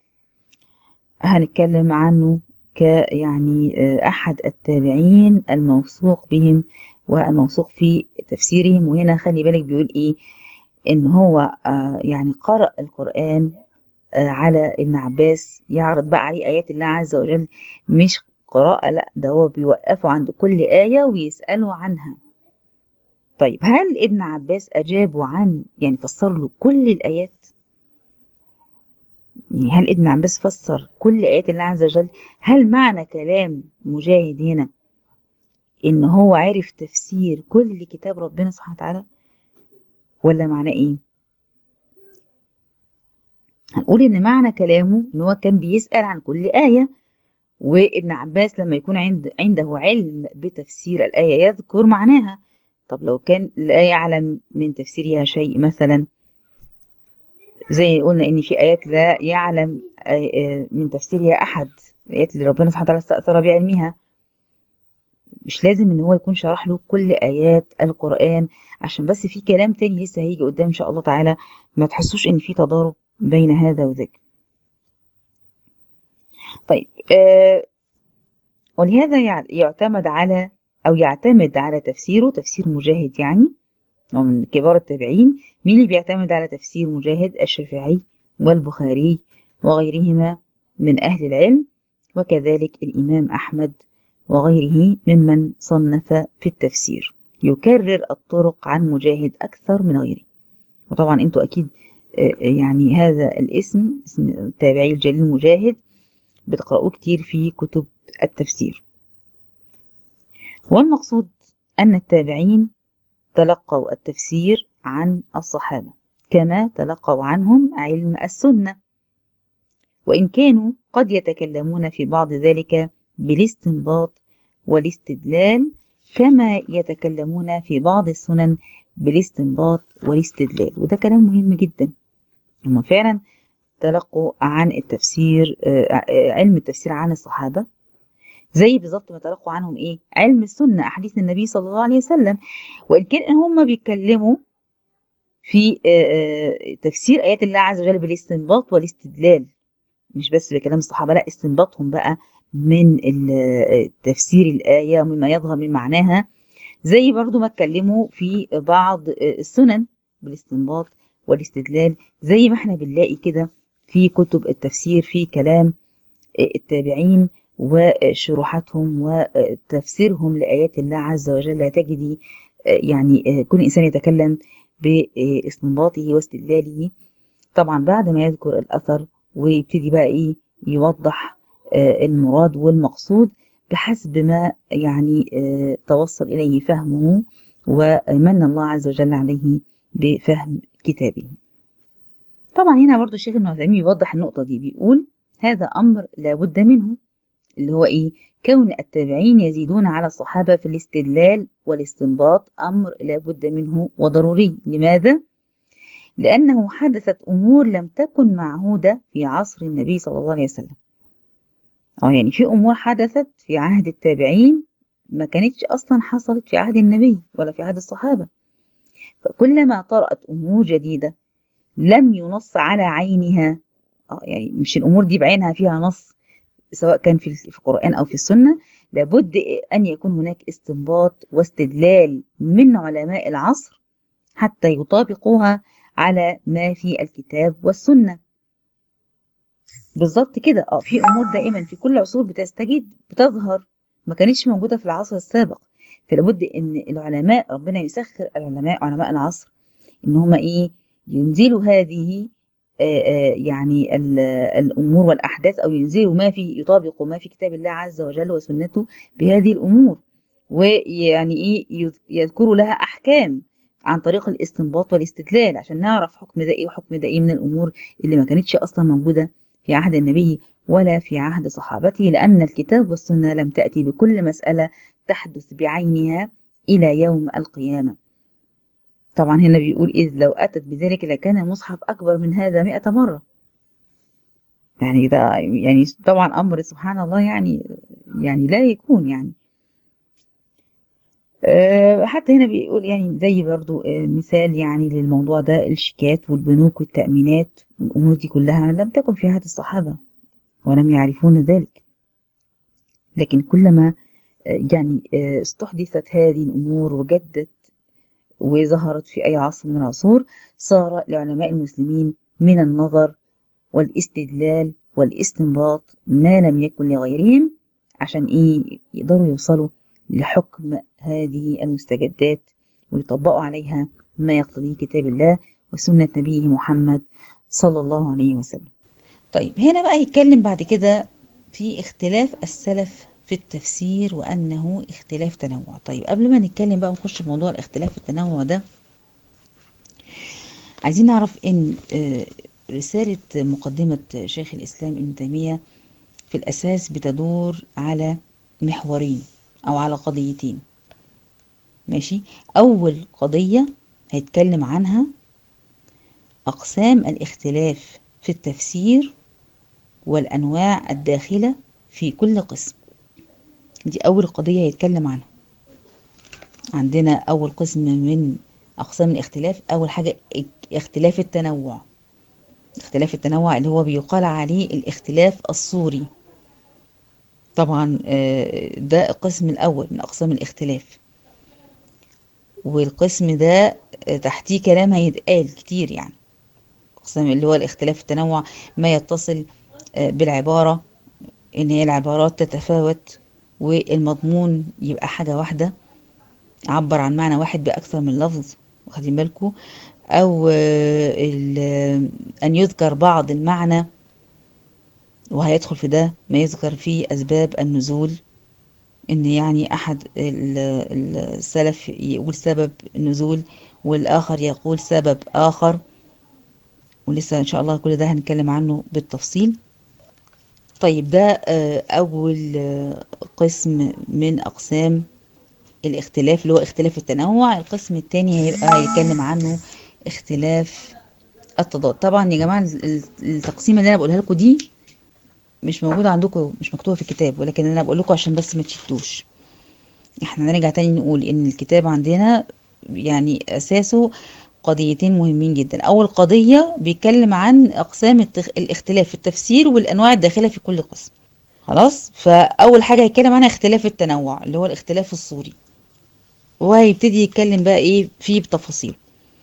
هنتكلم عنه يعني أحد التابعين الموثوق بهم والموثوق في تفسيرهم. وهنا خلي بالك بيقول إيه، إن هو يعني قرأ القرآن على ابن عباس، يعرض بقى عليه آيات الله عز وجل، مش قراءة لا، ده هو بيوقفه عند كل آية ويسأله عنها. طيب هل ابن عباس أجابه عن يعني فسر له كل الآيات؟ يعني هل ابن عباس فسر كل آيات الله عز وجل؟ هل معنى كلام مجاهد هنا إن هو عرف تفسير كل كتاب ربنا سبحانه وتعالى، ولا معنى إيه؟ هنقول إن معنى كلامه إن هو كان بيسأل عن كل آية، وابن عباس لما يكون عنده علم بتفسير الآية يذكر معناها. طب لو كان الآية يعلم من تفسيرها شيء، مثلا زي قلنا إن في آيات لا يعلم من تفسيرها أحد، الآيات اللي ربنا سبحانه وتعالى استأثر بعلمها، مش لازم إن هو يكون شرح له كل آيات القرآن، عشان بس في كلام تاني لسه هيجي قدام إن شاء الله تعالى ما تحسوش إن في تضارب بين هذا وذاك. طيب ولهذا يعتمد على أو يعتمد على تفسيره تفسير مجاهد يعني، ومن كبار التابعين. مين اللي بيعتمد على تفسير مجاهد؟ الشافعي والبخاري وغيرهما من أهل العلم، وكذلك الإمام أحمد وغيره ممن صنف في التفسير، يكرر الطرق عن مجاهد أكثر من غيره. وطبعا أنتوا أكيد يعني هذا الاسم، اسم التابعي الجليل مجاهد، بتقرأوه كتير في كتب التفسير. والمقصود أن التابعين تلقوا التفسير عن الصحابة كما تلقوا عنهم علم السنة، وإن كانوا قد يتكلمون في بعض ذلك بالاستنباط والاستدلال كما يتكلمون في بعض السنن بالاستنباط والاستدلال. وده كلام مهم جدا. هم فعلا تلقوا عن التفسير علم التفسير عن الصحابة، زي بالظبط ما تلقوا عنهم ايه؟ علم السنة، أحاديث النبي صلى الله عليه وسلم. وإن كان هم بيتكلموا في تفسير آيات الله عز وجل بالاستنباط والاستدلال، مش بس بكلام الصحابة، لا، استنباطهم بقى من تفسير الآية ومما يظهر من معناها، زي برضو ما اتكلموا في بعض السنن بالاستنباط والاستدلال، زي ما احنا بنلاقي كده في كتب التفسير في كلام التابعين وشروحاتهم وتفسيرهم لآيات الله عز وجل. تجدي يعني كل إنسان يتكلم باستنباطه واستدلاله، طبعا بعد ما يذكر الأثر ويبتدي بقى إيه يوضح المراد والمقصود بحسب ما يعني توصل إليه فهمه ومن الله عز وجل عليه بفهم كتابه. طبعا هنا برضو الشيخ ابن عثيمين يوضح النقطة دي، بيقول هذا أمر لابد منه، اللي هو إيه؟ كون التابعين يزيدون على الصحابة في الاستدلال والاستنباط أمر لابد منه وضروري. لماذا؟ لأنه حدثت أمور لم تكن معهودة في عصر النبي صلى الله عليه وسلم. يعني في أمور حدثت في عهد التابعين ما كانتش أصلا حصلت في عهد النبي ولا في عهد الصحابة. فكلما طرأت أمور جديدة لم ينص على عينها، يعني مش الأمور دي بعينها فيها نص سواء كان في القرآن أو في السنة، لابد أن يكون هناك استنباط واستدلال من علماء العصر حتى يطابقوها على ما في الكتاب والسنة. بالظبط كده. في أمور دائما في كل العصور بتستجد بتظهر ما كانتش موجودة في العصر السابق، فلابد أن العلماء ربنا يسخر العلماء علماء العصر إن هم إيه ينزلوا هذه يعني الأمور والأحداث، أو ينزلوا ما في يطابق ما في كتاب الله عز وجل وسنته بهذه الأمور، ويعني إيه يذكروا لها أحكام عن طريق الاستنباط والاستدلال عشان نعرف حكم ده إيه وحكم ده إيه من الأمور اللي ما كانتش أصلا موجودة في عهد النبي ولا في عهد صحابته، لأن الكتاب والسنة لم تأتي بكل مسألة تحدث بعينها إلى يوم القيامة. طبعا هنا بيقول إذ لو أتت بذلك لكان المصحف أكبر من هذا 100 مرة. يعني ده يعني طبعا أمر سبحان الله، يعني لا يكون يعني. حتى هنا بيقول يعني زي برضو مثال يعني للموضوع ده الشيكات والبنوك والتأمينات، الأمور دي كلها لم تكن في عهد الصحابة ولم يعرفون ذلك، لكن كلما يعني استحدثت هذه الأمور وجدت وظهرت في أي عصر من العصور، صار لعلماء المسلمين من النظر والاستدلال والاستنباط ما لم يكن لغيرهم، عشان إيه يقدروا يوصلوا لحكم هذه المستجدات ويطبقوا عليها ما يقتضيه كتاب الله وسنة نبيه محمد صلى الله عليه وسلم. طيب هنا بقى يتكلم بعد كده في اختلاف السلف في التفسير وأنه اختلاف تنوع. طيب قبل ما نتكلم بقى ونخش في موضوع الاختلاف التنوع ده، عايزين نعرف إن رسالة مقدمة شيخ الإسلام ابن تيمية في الأساس بتدور على محورين أو على قضيتين. ماشي. أول قضية هيتكلم عنها أقسام الاختلاف في التفسير والأنواع الداخلة في كل قسم. دي أول قضية هيتكلم عنها. عندنا أول قسم من أقسام الاختلاف، أول حاجة اختلاف التنوع. اختلاف التنوع اللي هو بيقال عليه الاختلاف الصوري. طبعا ده القسم الأول من أقسام الاختلاف، والقسم ده تحتيه كلام هيتقال كتير يعني. القسم اللي هو الاختلاف التنوع ما يتصل بالعبارة، إن هي العبارات تتفاوت والمضمون يبقى حاجة واحدة، عبر عن معنى واحد بأكثر من لفظ، واخدين بالكم؟ أو أن يذكر بعض المعنى، وهيدخل في ده ما يذكر فيه أسباب النزول، إن يعني أحد السلف يقول سبب النزول والآخر يقول سبب آخر، ولسه إن شاء الله كل ده هنتكلم عنه بالتفصيل. طيب ده أول قسم من أقسام الاختلاف اللي هو اختلاف التنوع. القسم الثاني هيتكلم عنه اختلاف التضاد. طبعا يا جماعة التقسيمة اللي أنا بقولها لكم دي مش موجودة عندكم، مش مكتوبة في الكتاب، ولكن أنا بقول لكم عشان بس ما تشتوش. احنا نرجع تاني نقول إن الكتاب عندنا يعني أساسه قضيتين مهمين جدا. أول قضية بيتكلم عن أقسام الاختلاف في التفسير والأنواع الداخلة في كل قسم. خلاص، فأول حاجة هيتكلم عنها اختلاف التنوع اللي هو الاختلاف الصوري، وهيبتدي يتكلم بقى ايه فيه بتفاصيل.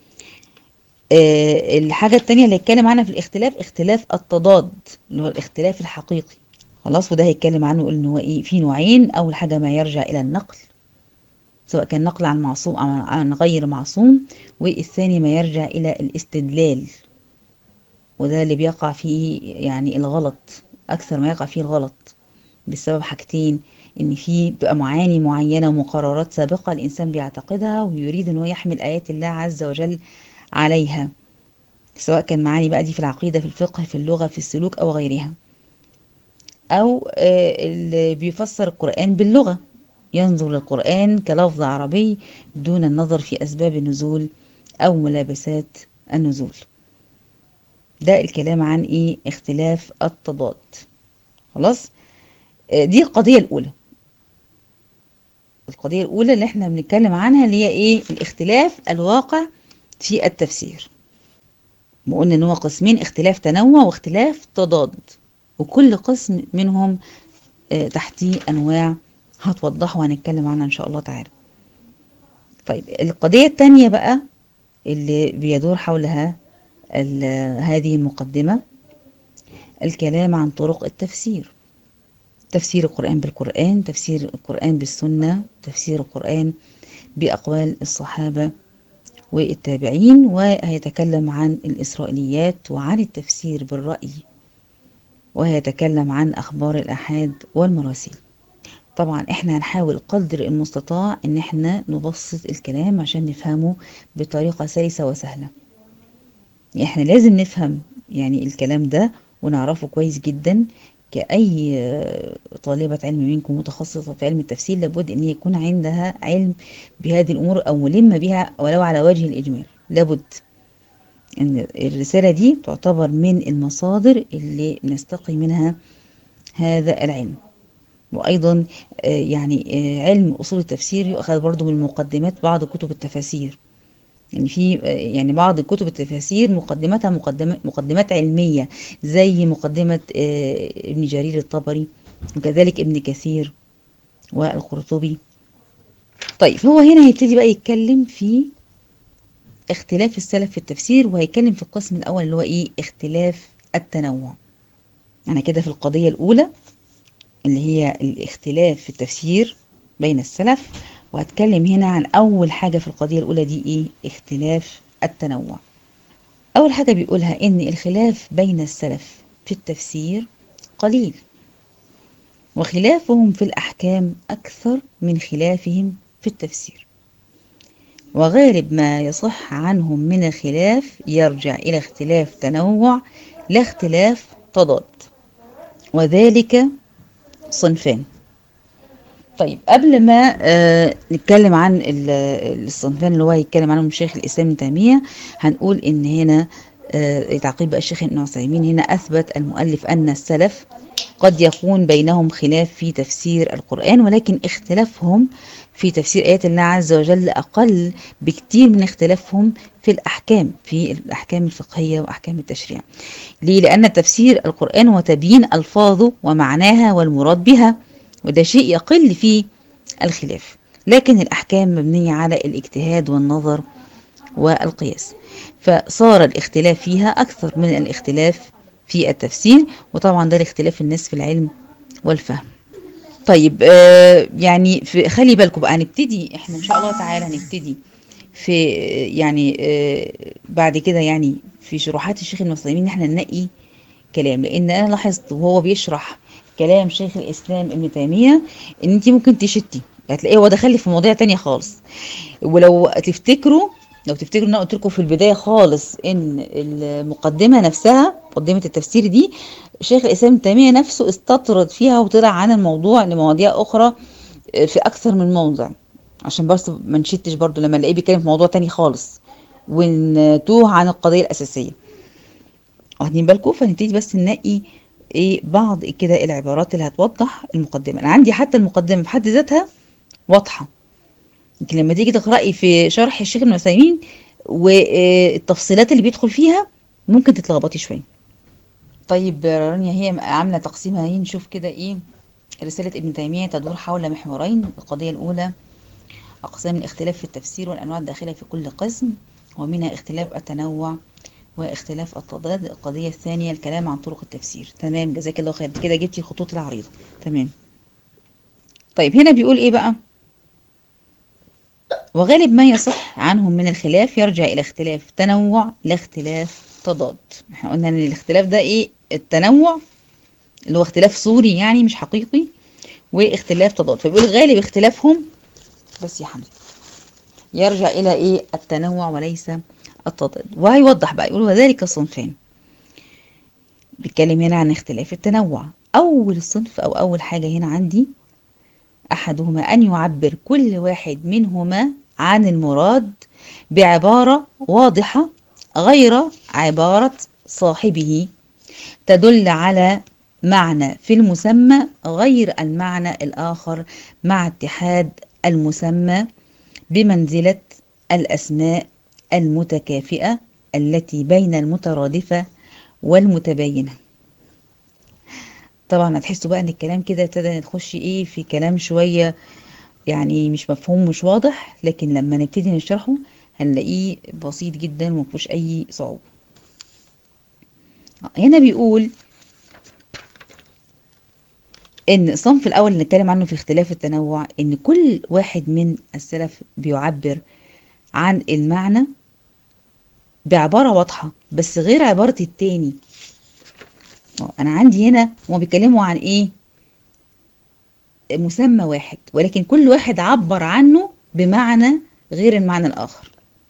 الحاجة التانية اللي هيتكلم عنها في الاختلاف اختلاف التضاد اللي هو الاختلاف الحقيقي. خلاص، وده هيتكلم عنه يقول ان هو ايه في نوعين. اول حاجة ما يرجع الى النقل، سواء كان نقل عن معصوم او عن غير معصوم، والثاني ما يرجع الى الاستدلال، وده اللي بيقع فيه يعني الغلط، اكثر ما يقع فيه الغلط بسبب حاجتين: ان في بقى معاني معينة ومقررات سابقة الانسان بيعتقدها ويريد ان هو يحمل ايات الله عز وجل عليها، سواء كان معاني بقى دي في العقيدة، في الفقه، في اللغة، في السلوك أو غيرها. أو اللي بيفسر القرآن باللغة، ينظر للقرآن كلفظ عربي دون النظر في أسباب النزول أو ملابسات النزول. ده الكلام عن إيه اختلاف التضاد. خلاص، دي القضية الأولى. القضية الأولى اللي احنا بنتكلم عنها اللي هي إيه الاختلاف الواقع في التفسير. وقلنا ان هو قسمين: اختلاف تنوع واختلاف تضاد، وكل قسم منهم تحتيه انواع هتوضح وهنتكلم عنها ان شاء الله تعالى. طيب القضية التانية بقى اللي بيدور حولها هذه المقدمة، الكلام عن طرق التفسير: تفسير القرآن بالقرآن، تفسير القرآن بالسنة، تفسير القرآن بأقوال الصحابة والتابعين، وهيتكلم عن الإسرائيليات وعن التفسير بالرأي، وهيتكلم عن أخبار الآحاد والمراسيل. طبعا احنا هنحاول قدر المستطاع ان احنا نبسط الكلام عشان نفهمه بطريقة سلسة وسهلة. احنا لازم نفهم يعني الكلام ده ونعرفه كويس جدا. كأي طالبة علم منكم متخصصة في علم التفسير لابد ان يكون عندها علم بهذه الامور او ملمة بها ولو على وجه الاجمال. لابد ان الرسالة دي تعتبر من المصادر اللي نستقي منها هذا العلم. وأيضا يعني علم أصول التفسير يؤخذ برضو من مقدمات بعض كتب التفاسير. يعني في يعني بعض كتب التفاسير مقدماتها مقدمات علمية، زي مقدمة ابن جرير الطبري، وكذلك ابن كثير والقرطبي. طيب هو هنا هيبتدي بقى يتكلم في اختلاف السلف في التفسير، وهيتكلم في القسم الأول اللي هو إيه اختلاف التنوع. أنا كده في القضية الأولى اللي هي الاختلاف في التفسير بين السلف، وهتكلم هنا عن أول حاجة في القضية الأولى دي إيه اختلاف التنوع. أول حاجة بيقولها إن الخلاف بين السلف في التفسير قليل، وخلافهم في الأحكام أكثر من خلافهم في التفسير، وغالب ما يصح عنهم من الخلاف يرجع إلى اختلاف تنوع لا اختلاف تضاد، وذلك صنفان. طيب قبل ما نتكلم عن الصنفان اللي هو هيتكلم عنهم الشيخ الإسلام ابن تيمية، هنقول إن هنا تعقيب بقى الشيخ ابن عثيمين، هنا أثبت المؤلف أن السلف قد يكون بينهم خلاف في تفسير القرآن، ولكن اختلافهم في تفسير آيات الله عز وجل أقل بكتير من اختلافهم في الأحكام الفقهية وأحكام التشريع. ليه؟ لأن تفسير القرآن هو تبيين ألفاظه ومعناها والمراد بها، وده شيء يقل فيه الخلاف، لكن الأحكام مبنية على الاجتهاد والنظر والقياس، فصار الاختلاف فيها أكثر من الاختلاف في التفسير، وطبعا ده الاختلاف الناس في العلم والفهم. طيب يعني خلي بالكم بقى، هنبتدي احنا ان شاء الله تعالى هنبتدي في يعني بعد كده يعني في شروحات الشيخ ابن عثيمين ان احنا ننقي كلام، لان انا لاحظت وهو بيشرح كلام شيخ الاسلام ابن تيمية ان انت ممكن تشتي، هتلاقيه هو دخل في مواضيع تانية خالص. ولو تفتكروا لو تفتكروا ان انا قلت لكم في البدايه خالص ان المقدمه نفسها، مقدمه التفسير دي، شيخ الاسلام ابن تيميه نفسه استطرد فيها وطلع عن الموضوع لمواضيع اخرى في اكثر من موضع، عشان بس ما نشتش برضو لما نلاقيه بيتكلم في موضوع تاني خالص ونتوه عن القضيه الاساسيه. واخدين بالكم؟ فنبتدي بس نلاقي ايه بعض كده العبارات اللي هتوضح المقدمه. انا عندي حتى المقدمه في حد ذاتها واضحه، لكن لما تيجي تقرأي في شرح الشيخ ابن عثيمين والتفصيلات اللي بيدخل فيها ممكن تتلخبطي شويه. طيب رانيا هي عامله تقسيمها اهي، نشوف كده ايه. رسالة ابن تيمية تدور حول محورين: القضية الأولى أقسام الاختلاف في التفسير والأنواع الداخلة في كل قسم، ومنها اختلاف التنوع واختلاف التضاد. القضية الثانية الكلام عن طرق التفسير. تمام، جزاك الله خير، كده جبتي الخطوط العريضة. تمام. طيب هنا بيقول ايه بقى؟ وغالب ما يصح عنهم من الخلاف يرجع إلى اختلاف تنوع لا اختلاف تضاد. احنا قلنا ان الاختلاف ده ايه؟ التنوع اللي هو اختلاف صوري يعني مش حقيقي، واختلاف تضاد. فبيقول غالب اختلافهم بس يا حمزة يرجع إلى ايه؟ التنوع وليس التضاد. وهيوضح بقى يقول وذلك صنفان. بيتكلم هنا عن اختلاف التنوع. أول صنف أو أول حاجة هنا عندي: أحدهما أن يعبر كل واحد منهما عن المراد بعبارة واضحة غير عبارة صاحبه، تدل على معنى في المسمى غير المعنى الآخر، مع اتحاد المسمى بمنزلة الأسماء المتكافئة التي بين المترادفة والمتباينة. طبعا هتحسوا بقى ان الكلام كده ابتدى نخش ايه في كلام شوية يعني مش مفهوم مش واضح، لكن لما نبتدي نشرحه هنلاقيه بسيط جدا ومفيهوش اي صعوبة. هنا بيقول ان الصنف الاول اللي نتكلم عنه في اختلاف التنوع ان كل واحد من السلف بيعبر عن المعنى بعبارة واضحة بس غير عبارة التاني. انا عندي هنا هما بيتكلموا عن ايه؟ مسمى واحد، ولكن كل واحد عبر عنه بمعنى غير المعنى الآخر،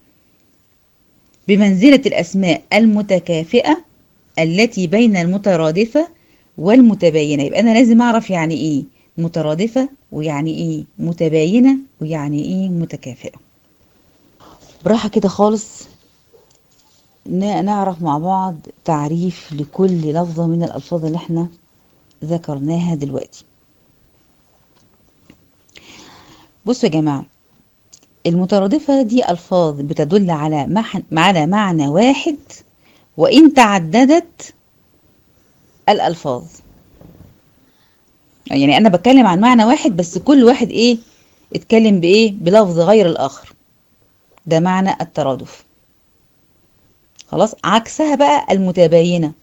بمنزلة الأسماء المتكافئة التي بين المترادفة والمتباينة. يبقى أنا لازم أعرف يعني إيه مترادفة، ويعني إيه متباينة، ويعني إيه متكافئة. براحة كده خالص نعرف مع بعض تعريف لكل لفظة من الألفاظ اللي احنا ذكرناها دلوقتي. بصوا يا جماعة، المترادفة دي ألفاظ بتدل على معنى واحد وإن تعددت الألفاظ. يعني أنا بتكلم عن معنى واحد بس كل واحد إيه؟ اتكلم بإيه؟ بلفظ غير الآخر. ده معنى الترادف. خلاص، عكسها بقى المتباينة.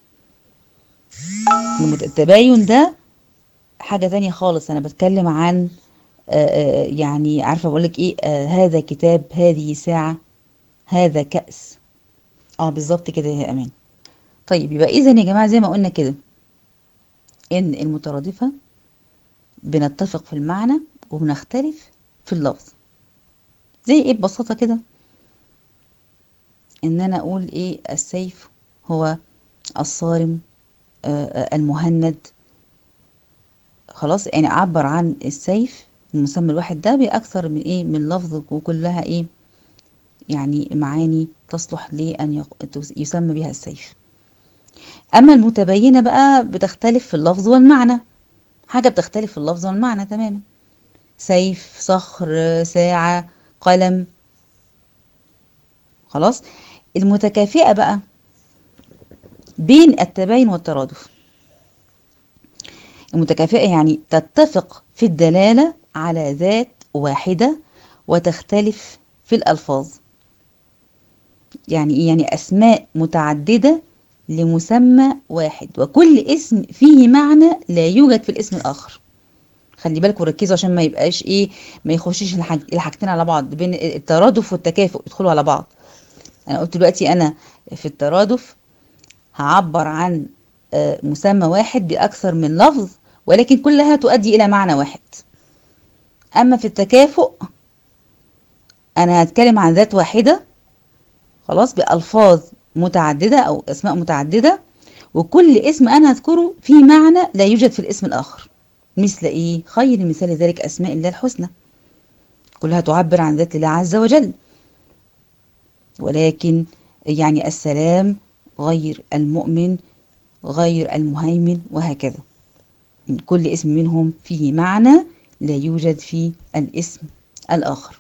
التباين ده حاجة تانية خالص. أنا بتكلم عن يعني عارفة بقولك إيه؟ هذا كتاب، هذه ساعة، هذا كأس. بالظبط كده يا أمان. طيب يبقى إذا يا جماعة زي ما قلنا كده إن المترادفة بنتفق في المعنى وبنختلف في اللفظ. زي إيه ببساطة كده؟ إن أنا أقول إيه؟ السيف هو الصارم المهند. خلاص، يعني أعبر عن السيف المسمى الواحد ده بأكثر من إيه؟ من لفظ، وكلها إيه؟ يعني معاني تصلح لأن يسمى بها السيف. أما المتباينة بقى بتختلف في اللفظ والمعنى. حاجة بتختلف في اللفظ والمعنى تماما. سيف، صخر، ساعة، قلم. خلاص. المتكافئة بقى بين التباين والترادف. متكافئة يعني تتفق في الدلالة على ذات واحدة وتختلف في الألفاظ. يعني إيه؟ يعني أسماء متعددة لمسمى واحد، وكل اسم فيه معنى لا يوجد في الاسم الآخر. خلي بالكم ركزوا عشان ما يبقاش إيه، ما يخشش الحاجتين على بعض، بين الترادف والتكافؤ يدخلوا على بعض. أنا قلت دلوقتي أنا في الترادف هعبر عن مسمى واحد بأكثر من لفظ، ولكن كلها تؤدي إلى معنى واحد. أما في التكافؤ أنا هتكلم عن ذات واحدة خلاص بألفاظ متعددة أو أسماء متعددة، وكل اسم أنا هذكره فيه معنى لا يوجد في الاسم الآخر. مثل إيه؟ خير مثال ذلك أسماء الله الحسنى، كلها تعبر عن ذات الله عز وجل، ولكن يعني السلام غير المؤمن غير المهيمن وهكذا. كل اسم منهم فيه معنى لا يوجد في الاسم الآخر.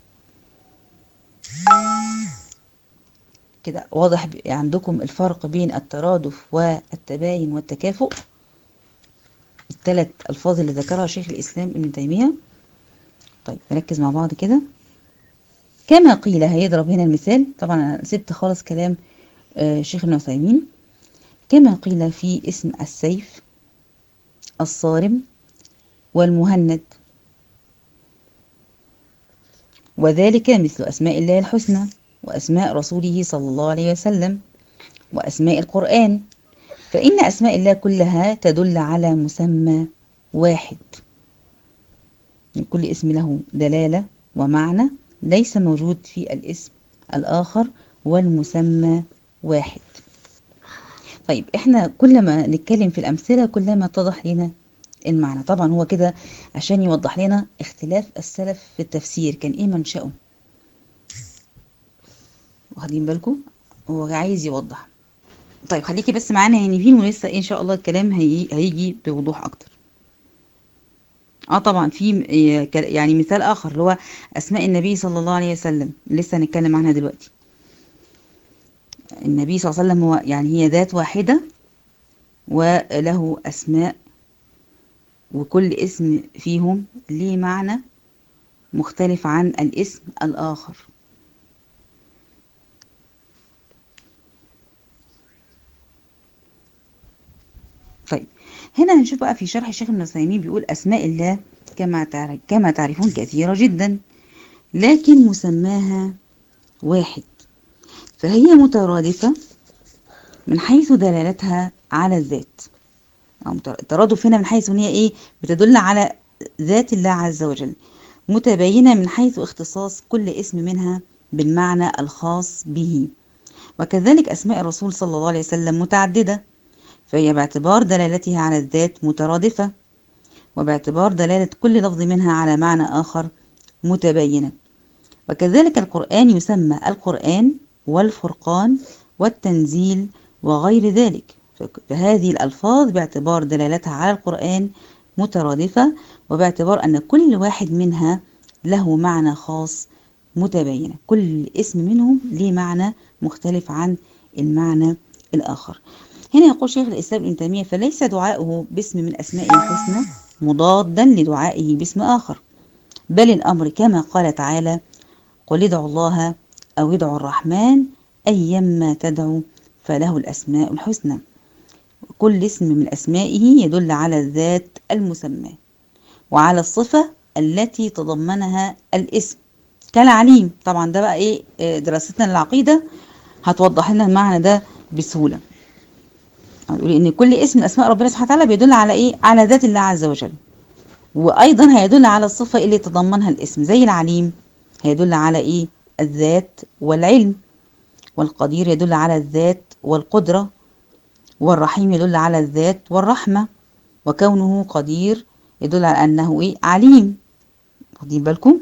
كده واضح عندكم الفرق بين الترادف والتباين والتكافؤ، الثلاث ألفاظ اللي ذكرها شيخ الإسلام ابن تيمية. طيب نركز مع بعض كده. كما قيل، هيضرب هنا المثال، طبعا أنا سبت خالص كلام شيخ ابن عثيمين. كما قيل في اسم السيف، الصارم، والمهند، وذلك مثل أسماء الله الحسنى وأسماء رسوله صلى الله عليه وسلم وأسماء القرآن، فإن أسماء الله كلها تدل على مسمى واحد، كل اسم له دلالة ومعنى ليس موجود في الاسم الآخر، والمسمى واحد. طيب احنا كل ما نتكلم في الأمثلة كلما اتضح لنا المعنى. طبعا هو كده عشان يوضح لنا اختلاف السلف في التفسير كان ايه منشأه، واخدين بالكم؟ هو عايز يوضح. طيب خليكي بس معانا يا نيفين، ولسه ان شاء الله الكلام هيجي بوضوح اكتر. طبعا في يعني مثال اخر اللي هو اسماء النبي صلى الله عليه وسلم، لسه هنتكلم عنها دلوقتي. النبي صلى الله عليه وسلم هو يعني هي ذات واحدة وله اسماء، وكل اسم فيهم ليه معنى مختلف عن الاسم الاخر. طيب هنا هنشوف بقى في شرح الشيخ ابن عثيمين بيقول أسماء الله كما تعرفون كثيرة جدا، لكن مسماها واحد، فهي مترادفة من حيث دلالتها على الذات. الترادف هنا من حيث ان هي ايه، بتدل على ذات الله عز وجل، متباينة من حيث اختصاص كل اسم منها بالمعنى الخاص به. وكذلك أسماء الرسول صلى الله عليه وسلم متعددة، فهي باعتبار دلالتها على الذات مترادفة، وباعتبار دلالة كل لفظ منها على معنى آخر متباينة. وكذلك القرآن يسمى القرآن والفرقان والتنزيل وغير ذلك، فهذه الألفاظ باعتبار دلالتها على القرآن مترادفة، وباعتبار أن كل واحد منها له معنى خاص متباينة، كل اسم منهم ليه معنى مختلف عن المعنى الآخر. هنا يقول شيخ الإسلام ابن تيمية: فليس دعاؤه باسم من أسمائه الحسنى مضادا لدعائه باسم آخر، بل الأمر كما قال تعالى: قل ادعوا الله أو ادعوا الرحمن أيما تدعوا فله الأسماء الحسنى. كل اسم من أسمائه يدل على الذات المسمى وعلى الصفة التي تضمنها الاسم، كالعليم. طبعا ده بقى ايه، دراستنا للعقيدة هتوضح لنا المعنى ده بسهولة. هنقول ان كل اسم من اسماء ربنا سبحانه وتعالى بيدل على ايه، على ذات الله عز وجل، وايضا هيدل على الصفة اللي تضمنها الاسم، زي العليم هيدل على ايه، الذات والعلم، والقدير يدل على الذات والقدرة، والرحيم يدل على الذات والرحمة، وكونه قدير يدل على انه ايه، عليم. واخدين بالكم؟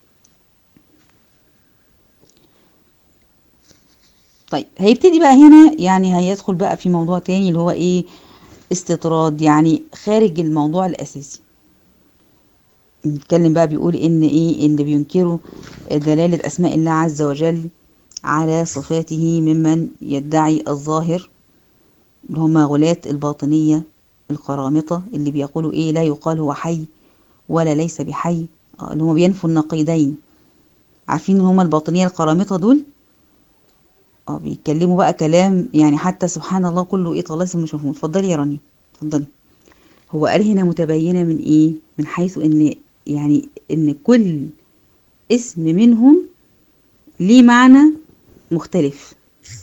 طيب هيبتدي بقى هنا، يعني هيدخل بقى في موضوع تاني اللي هو ايه، استطراد، يعني خارج الموضوع الاساسي. نتكلم بقى، بيقول ان ايه اللي بينكروا دلالة اسماء الله عز وجل على صفاته ممن يدعي الظاهر، اللي هم غلاة الباطنية القرامطة اللي بيقولوا ايه لا يقال هو حي ولا ليس بحي، اللي هم بينفوا النقيضين. عارفين ان هم الباطنية القرامطة دول بيتكلموا بقى كلام يعني حتى سبحان الله كله ايه طلاسم مش مفهوم. اتفضلي يا رانيا اتفضلي. هو قال هنا متبينة من ايه؟ من حيث ان يعني ان كل اسم منهم ليه معنى مختلف،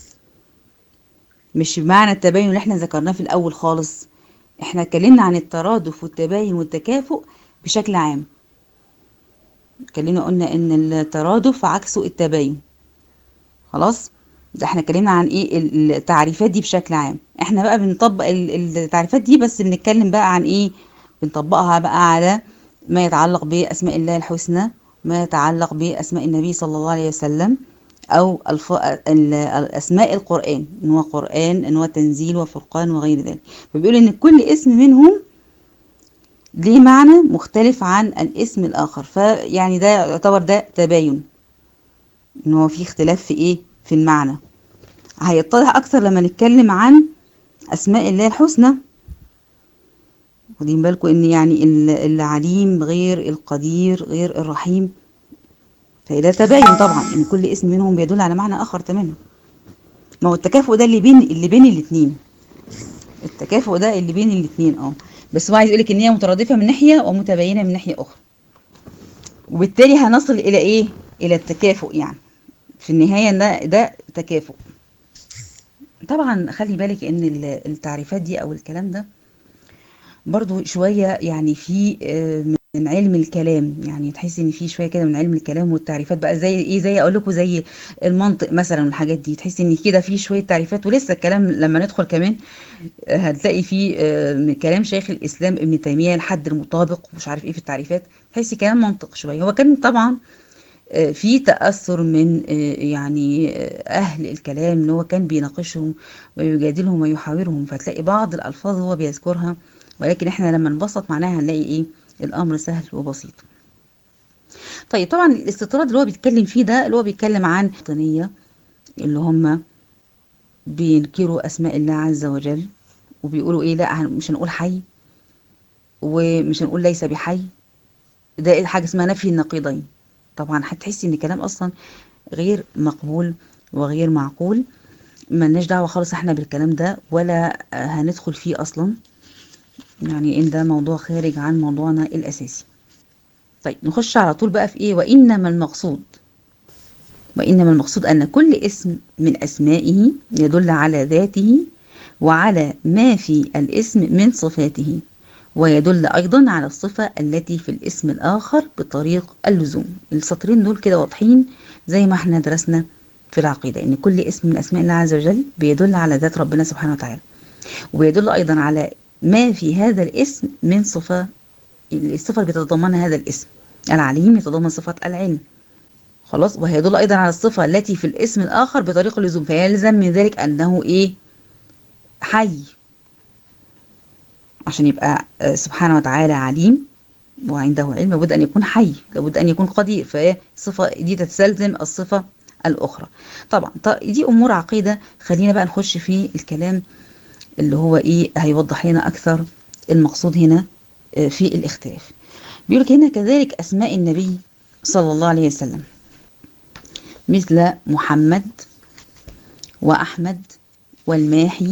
مش بمعنى التباين اللي احنا ذكرناه في الاول خالص. احنا اتكلمنا عن الترادف والتباين والتكافؤ بشكل عام. قلنا ان الترادف عكسه التباين. خلاص، ده احنا اتكلمنا عن ايه التعريفات دي بشكل عام. احنا بقى بنطبق التعريفات دي، بس بنتكلم بقى عن ايه، بنطبقها بقى على ما يتعلق باسماء الله الحسنى، ما يتعلق باسماء النبي صلى الله عليه وسلم، او اسماء القرآن، ان هو قرآن، ان هو تنزيل وفرقان وغير ذلك. فبيقول ان كل اسم منهم ليه معنى مختلف عن الاسم الاخر، فيعني ده يعتبر ده تباين، ان هو في اختلاف في ايه، في المعنى. هيتضح اكثر لما نتكلم عن اسماء الله الحسنى. واخدين بالكم ان يعني العليم غير القدير غير الرحيم، فده تباين طبعا ان كل اسم منهم بيدل على معنى اخر تماما. ما هو التكافؤ ده اللي بين الاثنين، التكافؤ ده اللي بين الاثنين بس هو عايز يقولك ان هي مترادفه من ناحيه ومتباينه من ناحيه اخرى، وبالتالي هنصل الى ايه، الى التكافؤ. يعني في النهايه ده تكافؤ. طبعا خلي بالك ان التعريفات دي او الكلام ده برضو شوية يعني في من علم الكلام، يعني تحسي ان في شوية كده من علم الكلام والتعريفات بقى زي ايه، زي اقول لكم زي المنطق مثلا والحاجات دي. تحسي ان كده في شوية تعريفات، ولسه الكلام لما ندخل كمان هتلاقي في من كلام شيخ الاسلام ابن تيمية الحد المطابق ومش عارف ايه في التعريفات. تحسي كلام منطق شوية. هو كان طبعا في تأثر من يعني أهل الكلام، إن هو كان بيناقشهم ويجادلهم ويحاورهم، فتلاقي بعض الألفاظ هو بيذكرها، ولكن إحنا لما نبسط معناها هنلاقي إيه، الأمر سهل وبسيط. طيب طبعا الاستطراد اللي هو بيتكلم فيه ده اللي هو بيتكلم عن الوطنية، اللي هم بينكروا أسماء الله عز وجل وبيقولوا إيه، لا مش هنقول حي ومش هنقول ليس بحي. ده حاجة اسمها نفي النقيضين. طبعا هتحسي ان كلام اصلا غير مقبول وغير معقول. ملناش دعوة خالص احنا بالكلام ده ولا هندخل فيه اصلا، يعني ان ده موضوع خارج عن موضوعنا الاساسي. طيب نخش على طول بقى في ايه، وانما المقصود ان كل اسم من اسمائه يدل على ذاته وعلى ما في الاسم من صفاته، ويدل ايضا على الصفة التي في الاسم الاخر بطريق اللزوم. السطرين دول كده واضحين زي ما احنا درسنا في العقيدة، ان كل اسم من اسماء الله عز وجل بيدل على ذات ربنا سبحانه وتعالى، وبيدل ايضا على ما في هذا الاسم من صفة، الصفة اللي بتتضمنها هذا الاسم. العليم يتضمن صفة العلم، خلاص، وهيدل ايضا على الصفة التي في الاسم الاخر بطريق اللزوم، فيلزم من ذلك انه ايه، حي، عشان يبقى سبحانه وتعالى عليم وعنده علم لابد أن يكون حي، لابد أن يكون قدير، فهي الصفة دي تستلزم الصفة الأخرى. طبعا دي أمور عقيدة. خلينا بقى نخش في الكلام اللي هو إيه هيوضح لنا أكثر المقصود هنا في الاختلاف. بيقولك هنا كذلك أسماء النبي صلى الله عليه وسلم مثل محمد وأحمد والماحي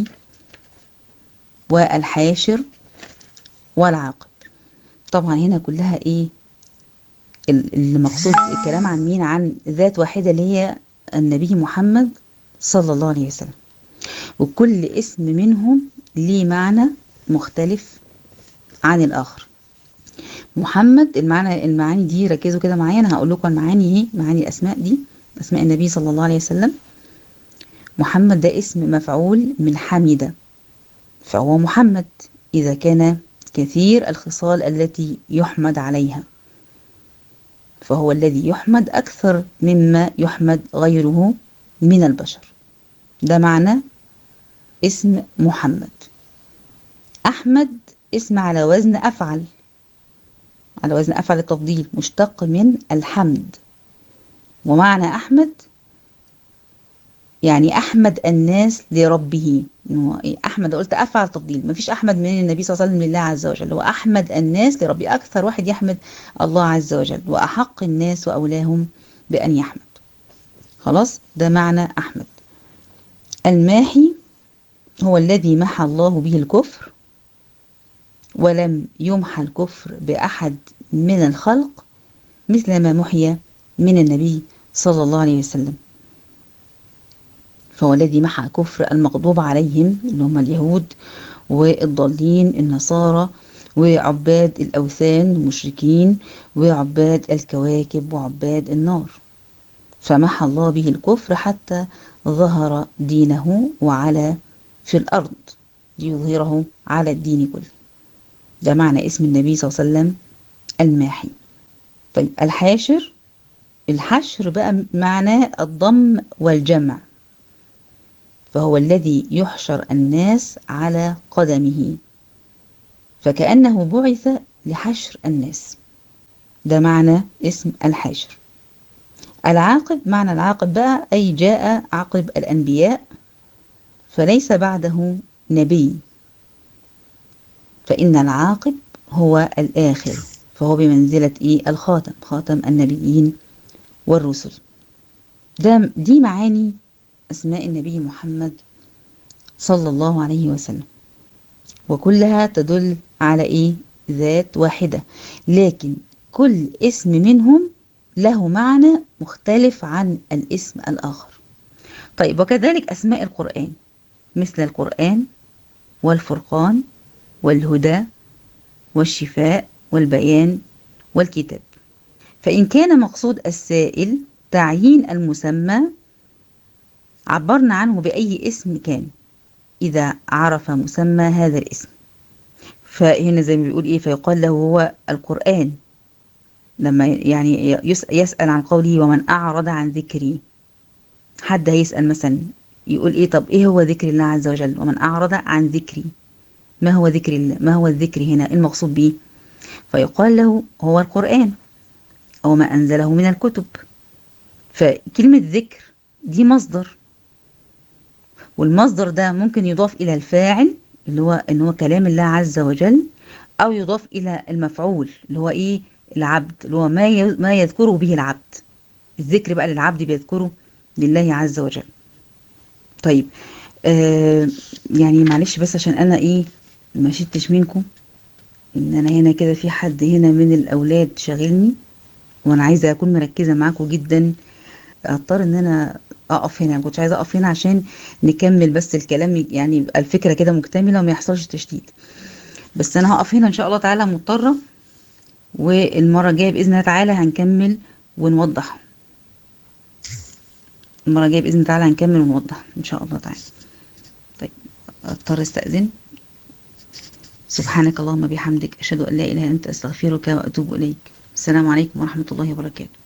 والحاشر والعاقب. طبعا هنا كلها ايه المقصود الكلام عن مين، عن ذات واحدة اللي هي النبي محمد صلى الله عليه وسلم، وكل اسم منهم ليه معنى مختلف عن الآخر. محمد المعاني دي ركزوا كده معايا، انا هقول لكم المعاني ايه، معاني الاسماء دي، اسماء النبي صلى الله عليه وسلم. محمد ده اسم مفعول من حمد، فهو محمد إذا كان كثير الخصال التي يحمد عليها، فهو الذي يحمد أكثر مما يحمد غيره من البشر. ده معنى اسم محمد. أحمد اسم على وزن أفعل، على وزن أفعل التفضيل، مشتق من الحمد، ومعنى أحمد يعني أحمد الناس لربه. أحمد قلت أفعل تفضيل، مفيش أحمد من النبي صلى الله عليه وسلم لله عز وجل، هو أحمد الناس لربه، أكثر واحد يحمد الله عز وجل، وأحق الناس وأولاهم بأن يحمد. خلاص، ده معنى أحمد. الماحي هو الذي محى الله به الكفر، ولم يمحى الكفر بأحد من الخلق مثل ما محي من النبي صلى الله عليه وسلم. فهو الذي محى كفر المغضوب عليهم اللي هم اليهود والضالين النصارى وعباد الأوثان المشركين وعباد الكواكب وعباد النار، فمحى الله به الكفر حتى ظهر دينه وعلى في الأرض ليظهره على الدين كله. ده معنى اسم النبي صلى الله عليه وسلم الماحي. طيب الحاشر، الحشر بقى معناه الضم والجمع، فهو الذي يحشر الناس على قدمه، فكأنه بعث لحشر الناس. ده معنى اسم الحاشر. العاقب، معنى العاقب بقى أي جاء عقب الأنبياء فليس بعده نبي، فإن العاقب هو الآخر، فهو بمنزلة إيه؟ الخاتم، خاتم النبيين والرسل. دي معاني أسماء النبي محمد صلى الله عليه وسلم، وكلها تدل على إيه؟ ذات واحدة، لكن كل اسم منهم له معنى مختلف عن الاسم الآخر. طيب وكذلك أسماء القرآن، مثل القرآن والفرقان والهدى والشفاء والبيان والكتاب. فإن كان مقصود السائل تعيين المسمى عبرنا عنه بأي اسم كان إذا عرف مسمى هذا الاسم. فهنا زي ما بيقول إيه، فيقال له هو القرآن، لما يعني يسأل عن قوله ومن أعرض عن ذكري. حد هيسأل مثلا يقول إيه، طب إيه هو ذكر الله عز وجل؟ ومن أعرض عن ذكري، ما هو ذكر الله؟ ما هو الذكر هنا المقصود به؟ فيقال له هو القرآن أو ما أنزله من الكتب. فكلمة ذكر دي مصدر، والمصدر ده ممكن يضاف إلى الفاعل اللي هو إن هو كلام الله عز وجل، أو يضاف إلى المفعول اللي هو إيه؟ العبد، اللي هو ما يذكره به العبد. الذكر بقى للعبد بيذكره لله عز وجل. طيب يعني معلش بس عشان أنا إيه ما شدتش منكم، إن أنا هنا كده في حد هنا من الأولاد شاغلني، وأنا عايزة أكون مركزة معاكم جدا، اضطر ان انا اقف هنا. ما كنتش عايزه اقف هنا عشان نكمل بس الكلام، يعني يبقى الفكره كده مكتمله وما يحصلش تشتيت. بس انا هقف هنا ان شاء الله تعالى مضطره، والمره الجايه باذن الله تعالى هنكمل ونوضح. المره الجايه باذن الله تعالى هنكمل ونوضح ان شاء الله تعالى. طيب اضطر استاذن. سبحانك اللهم بحمدك اشهد ان لا اله الا انت استغفرك واتوب اليك. السلام عليكم ورحمه الله وبركاته.